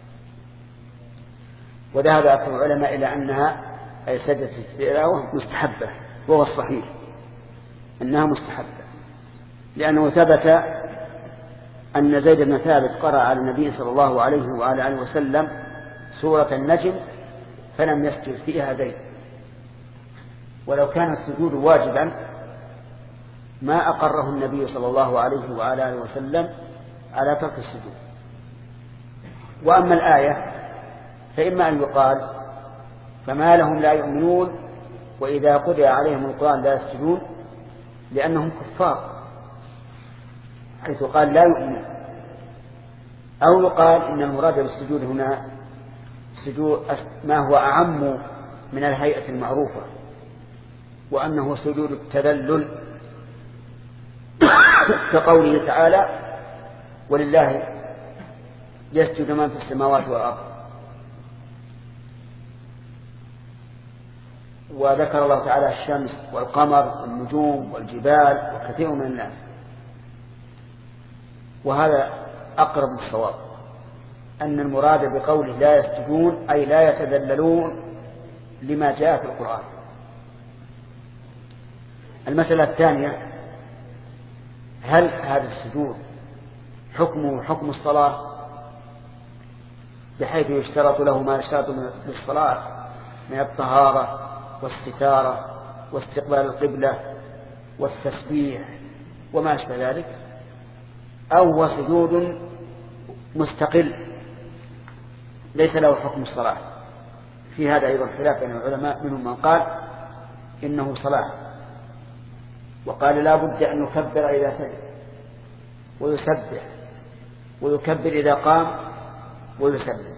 Speaker 1: وذهب أكثر العلماء إلى أنها أي سجدة التلاوة مستحبة، وهو الصحيح أنها مستحبة، لأنه ثبت أن زيد بن ثابت قرأ على النبي صلى الله عليه وعلى آله وسلم سورة النجم فلم يسجد فيها زيد، ولو كان السجود واجبا ما أقره النبي صلى الله عليه وعلى آله وسلم على ترك السجود. وأما الآية فإما أن يقال فما لهم لا يؤمنون وإذا قرئ عليهم القرآن لا يسجدون لأنهم كفار، حيث قال لا يؤمنون، أو يقال إن المراد بالسجود هنا سجود ما هو أعم من الهيئة المعروفة، وأنه سجود التذلل كقوله تعالى ولله يسجد من في السماوات والأرض. وذكر الله تعالى الشمس والقمر والنجوم والجبال وكثير من الناس، وهذا أقرب للصواب، أن المراد بقوله لا يسجدون أي لا يتذللون لما جاء في القرآن. المسألة الثانية، هل هذا السجود حكمه حكم الصلاة بحيث يشترط له ما يشترط للصلاة من الطهارة والستارة واستقبال القبلة والتسبيح وما أشبه ذلك، أو هو سجود مستقل ليس له حكم الصلاة؟ في هذا أيضا خلاف بين العلماء، منهم من قال إنه صلاة، وقال لا بد أن يكبر إذا سجد ويسبح ويكبر إذا قام ويسلم.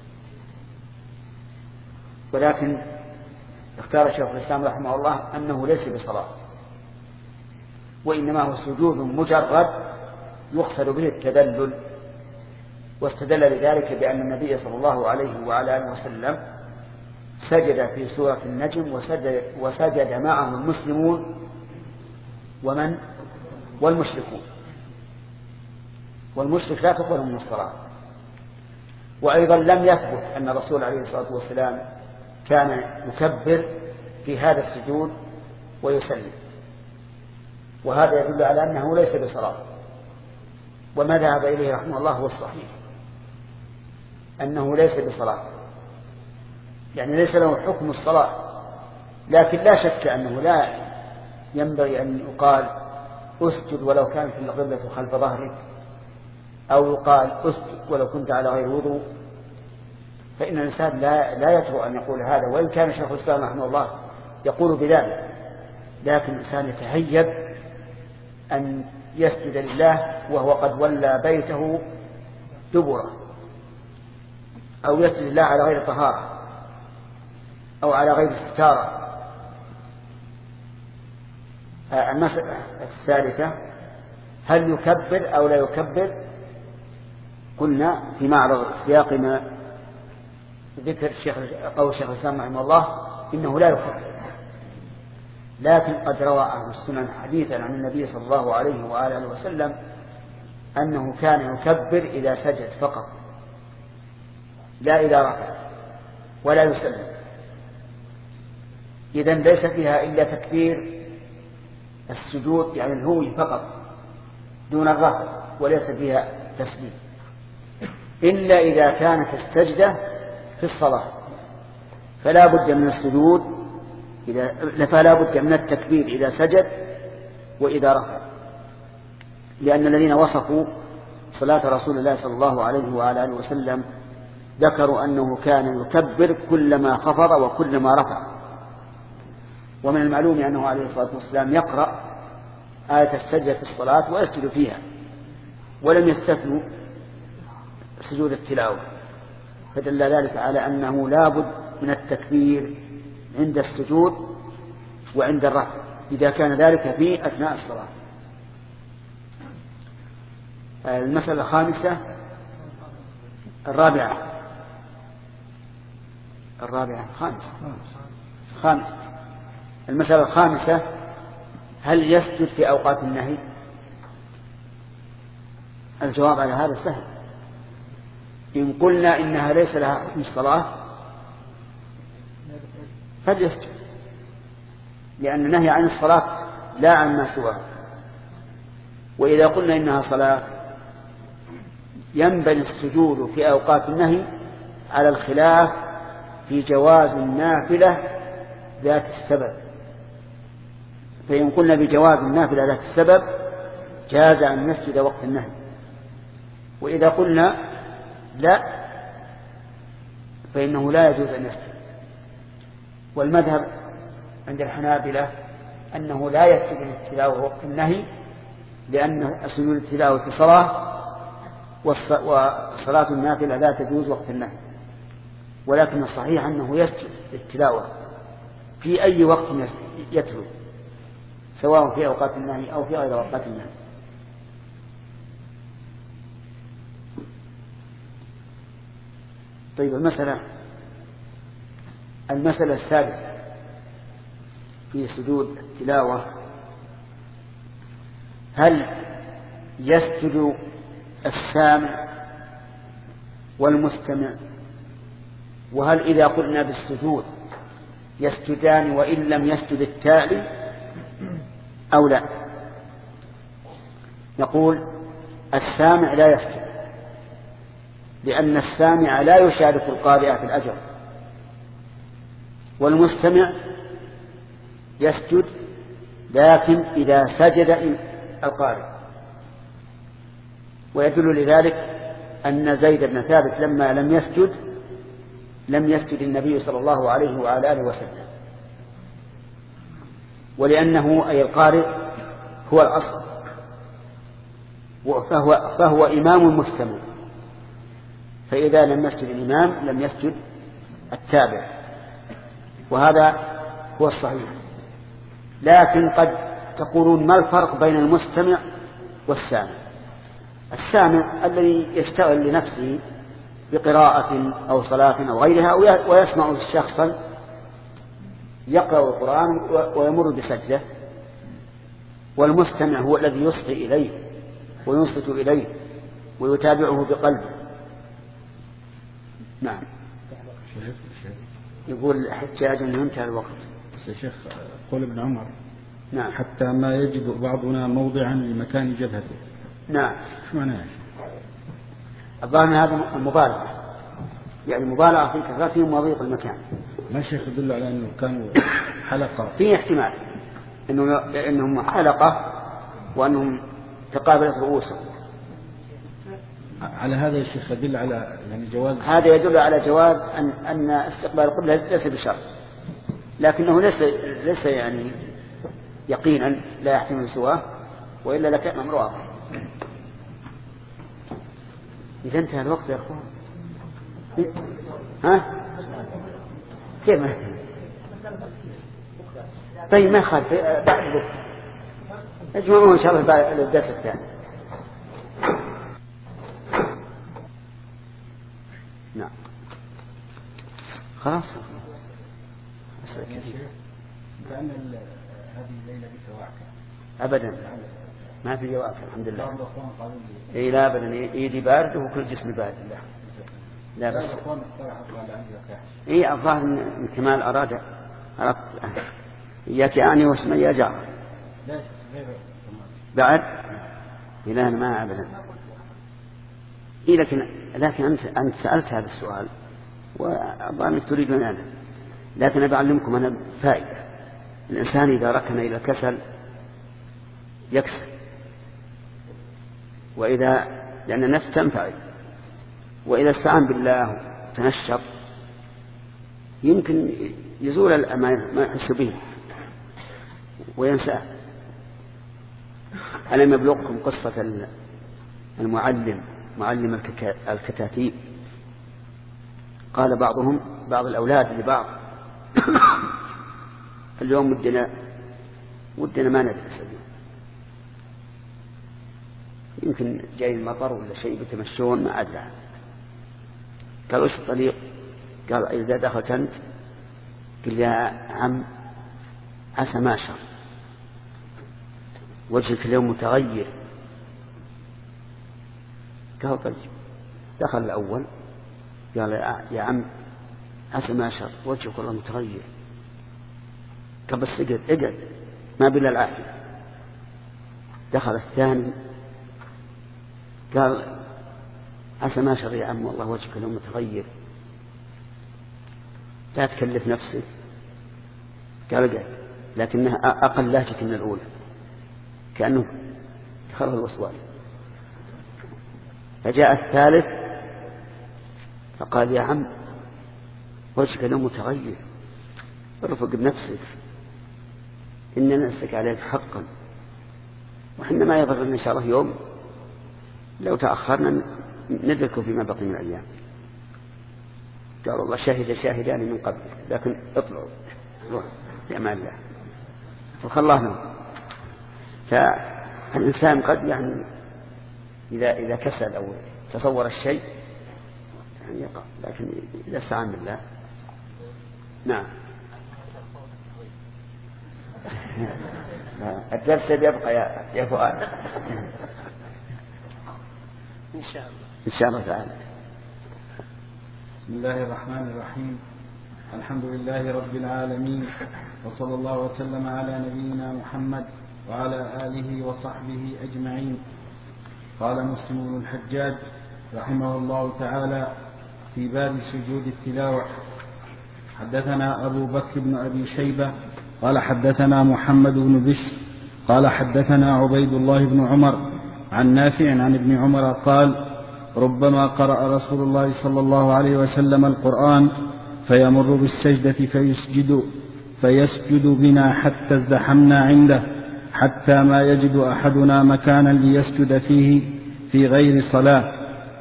Speaker 1: ولكن اختار شيخ الإسلام رحمه الله أنه ليس بصلاة، وإنما هو سجود مجرد يقصد به التذلل، واستدل لذلك بأن النبي صلى الله عليه وعلى آله وسلم سجد في سورة النجم وسجد معه المسلمون ومن والمشركون، والمشرك لا تقبل من الصلاة. وأيضا لم يثبت أن الرسول عليه الصلاة والسلام كان يكبر في هذا السجود ويسلم، وهذا يدل على أنه ليس بصلاة. وما ذهب إليه رحمه الله هو الصحيح، أنه ليس بصلاة، يعني ليس له حكم الصلاة. لكن لا شك أنه لا ينبغي أن يقال أسجد ولو كانت القبلة خلف ظهرك، أو يقال أسجد ولو كنت على غير وضوء، فإن الإنسان لا يجرؤ أن يقول هذا، وإن كان شيخ الإسلام رحمه الله يقول بذلك، لكن الإنسان يتهيب أن يسجد لله وهو قد ولى بيته دبره، أو يسجد لله على غير طهارة أو على غير ستارة. المسألة الثالثة، هل يكبر أو لا يكبر؟ قلنا في معرض السياق ما ذكر قول الشيخ الإسلام رحمه الله إنه لا يكبر، لكن قد روى أهل السنن حديثا عن النبي صلى الله عليه وآله وسلم أنه كان يكبر إذا سجد فقط، لا إذا رفع ولا يسلم. إذن ليس فيها إلا تكبير السجود يعني الهوي فقط دون الرفع، وليس فيها تسليم، إلا إذا كانت السجدة في الصلاة فلا بد من السجود فلا بد من التكبير إذا سجد وإذا رفع، لأن الذين وصفوا صلاة رسول الله صلى الله عليه وعلى آله وسلم ذكروا أنه كان يكبر كلما خفض وكلما رفع. ومن المعلوم أنه عليه الصلاة والسلام يقرأ آية السجدة في الصلاة ويسجد فيها، ولم يستثنوا سجود التلاوة، فدل ذلك على أنه لا بد من التكبير عند السجود وعند الرفع إذا كان ذلك في أثناء الصلاة. المسألة الخامسة خامسة المسألة الخامسة: هل يسجد في أوقات النهي؟ الجواب على هذا سهل. إن قلنا إنها ليس لها حكم الصلاة فليسجد، لأن النهي عن الصلاة لا عن ما سواه. وإذا قلنا إنها صلاة ينبني السجود في أوقات النهي على الخلاف في جواز النافلة ذات السبب. فإن قلنا بجواز النافلة ذات السبب جاز أن نسجد وقت النهي، وإذا قلنا لا فإنه لا يجوز أن يسجد. والمذهب عند الحنابلة أنه لا يسجد للتلاوة وقت النهي، لأن سجود التلاوة في صلاة وصلاة النافلة لا تجوز وقت النهي. ولكن الصحيح أنه يسجد للتلاوة في أي وقت يتلو، سواء في أوقات النهي أو في غير أوقات النهي. طيب، المسألة السادسة في سجود التلاوة: هل يسجد السامع والمستمع؟ وهل إذا قلنا بالسجود يسجدان وإن لم يسجد التالي أو لا؟ نقول السامع لا يسجد، لأن السامع لا يشارك القارئ في الأجر، والمستمع يسجد لكن إذا سجد القارئ. ويدل لذلك أن زيد بن ثابت لما لم يسجد النبي صلى الله عليه وعلى آله وسلم، ولأنه أي القارئ هو الأصل، فهو إمام مستمع، فإذا لم يسجد الإمام لم يسجد التابع، وهذا هو الصحيح. لكن قد تقولون: ما الفرق بين المستمع والسامع؟ السامع الذي يشتغل لنفسه بقراءة أو صلاة أو غيرها ويسمع شخصا يقرأ القرآن ويمر بسجدة، والمستمع هو الذي يصغي إليه وينصت إليه ويتابعه بقلبه. نعم. يقول حجاج أنه انتهى الوقت.
Speaker 3: يا شيخ، قول ابن عمر:
Speaker 1: نعم،
Speaker 3: حتى ما يجد بعضنا موضعا لمكان جبهته.
Speaker 1: نعم.
Speaker 3: شو معناه؟
Speaker 1: الظاهر هذا المبالغة، يعني مبالغة في كثرتهم وضيق المكان.
Speaker 3: ما شيخ يدل على أنه كانوا حلقة؟
Speaker 1: في احتمال أنهم حلقة وأنهم تقابلت رؤوسهم.
Speaker 3: على هذا يا شيخ يدل على يعني جواز،
Speaker 1: هذا يدل على جواز أن استقبال القبلة ليس بشرط، لكنه ليس يعني يقينا لا يحتمل سواه، وإلا لكان أمر واضح. إذا انتهى الوقت يا أخوان. ها؟ كيف ما؟ طيب، ما خالف، بعد بكرة اجمعوه إن شاء الله بعد الدرس الثاني. نعم، خلاص.
Speaker 3: كأن هذه الليلة بسواعك
Speaker 1: أبدا ما في جواب، الحمد لله. إيه لا أبدا، يدي بارد وكل جسم بارد. لا بس إيه الظاهر إن كمال أردت إياك أني واسمي يا جار بعد إله ما أبدا. إيه لكن أنت سألت هذا السؤال وأظن تريدون هذا، لكن أبي أعلمكم أنا فائدة. الإنسان إذا ركن إلى الكسل يكسل، لأن النفس تنفعل، وإذا استعان بالله تنشط يمكن يزول ما يحس به وينساه. ألم يبلغكم قصة معلم الكتاتيب؟ قال بعض الأولاد لبعض اليوم ودنا ما ندرس اليوم، يمكن جاي المطر ولا شيء بتمشون ما أدري. قال وش الطريق؟ قال إذا دخلت أنت قل يا عم عسى ما شر وجهك اليوم متغير. قال طيب. دخل الأول قال يا عم عسى ما شر وجهك والله متغير. قال بس اقعد ما بلا العافية. دخل الثاني قال عسى ما شر يا عم والله وجهك اليوم متغير لا تكلف نفسك. قال اقعد، لكنها أقل لهجة من الأولى كأنه دخله الوسواس. فجاء الثالث فقال يا عم وجهك اليوم متغير ارفق بنفسك إننا نسلك عليك حقا، وحنا ما يضر إن شاء الله يوم لو تأخرنا ندركه فيما بقي من الأيام. قال الله شاهد شاهدان من قبل لكن اطلعوا روح في أمان الله فخلاه. فالإنسان قد يعني إذا كسل أو تصور الشيء يعني يقع، لكن إذا استعان بالله. نعم الدرس يبقى يا فؤاد إن شاء الله تعالى.
Speaker 3: بسم الله الرحمن الرحيم. الحمد لله رب العالمين، وصلى الله وسلم على نبينا محمد وعلى آله وصحبه أجمعين. قال مسلم بن الحجاج رحمه الله تعالى في باب سجود التلاوة: حدثنا أبو بكر بن أبي شيبة قال حدثنا محمد بن بشر قال حدثنا عبيد الله بن عمر عن نافع عن ابن عمر قال: ربما قرأ رسول الله صلى الله عليه وسلم القرآن فيمر بالسجدة فيسجد بنا حتى ازدحمنا عنده، حتى ما يجد أحدنا مكانا ليسجد فيه في غير صلاة.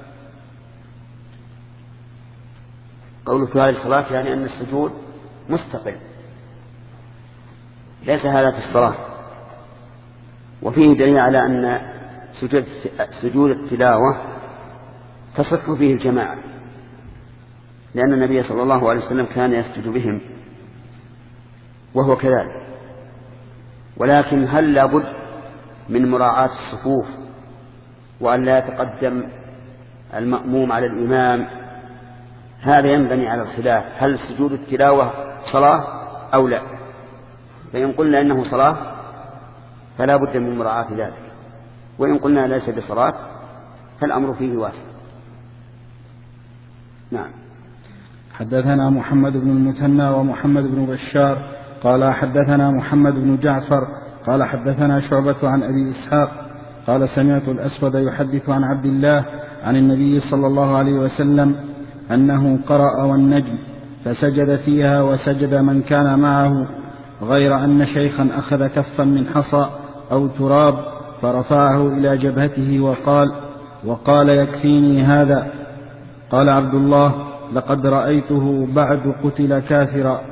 Speaker 1: قوله في غير صلاة يعني أن السجود مستقل، ليس هذا في الصلاة. وفيه دليل على أن سجود التلاوة تصح فيه الجماعة، لأن النبي صلى الله عليه وسلم كان يسجد بهم وهو كذلك. ولكن هل لابد من مراعاة الصفوف وأن لا يتقدم المأموم على الإمام؟ هذا ينبني على الخلاف، هل سجود التلاوة صلاة أو لا؟ فإن قلنا إنه صلاة فلا بد من مراعاة ذلك، وإن قلنا ليس بصلاة فالأمر فيه واسع. نعم.
Speaker 3: حدثنا محمد بن المثنى ومحمد بن بشار قال حدثنا محمد بن جعفر قال حدثنا شعبة عن أبي إسحاق قال: سمعت الأسود يحدث عن عبد الله عن النبي صلى الله عليه وسلم أنه قرأ والنجم فسجد فيها وسجد من كان معه، غير أن شيخا أخذ كفا من حصى أو تراب فرفعه إلى جبهته وقال يكفيني هذا. قال عبد الله: لقد رأيته بعد قتل كافرا.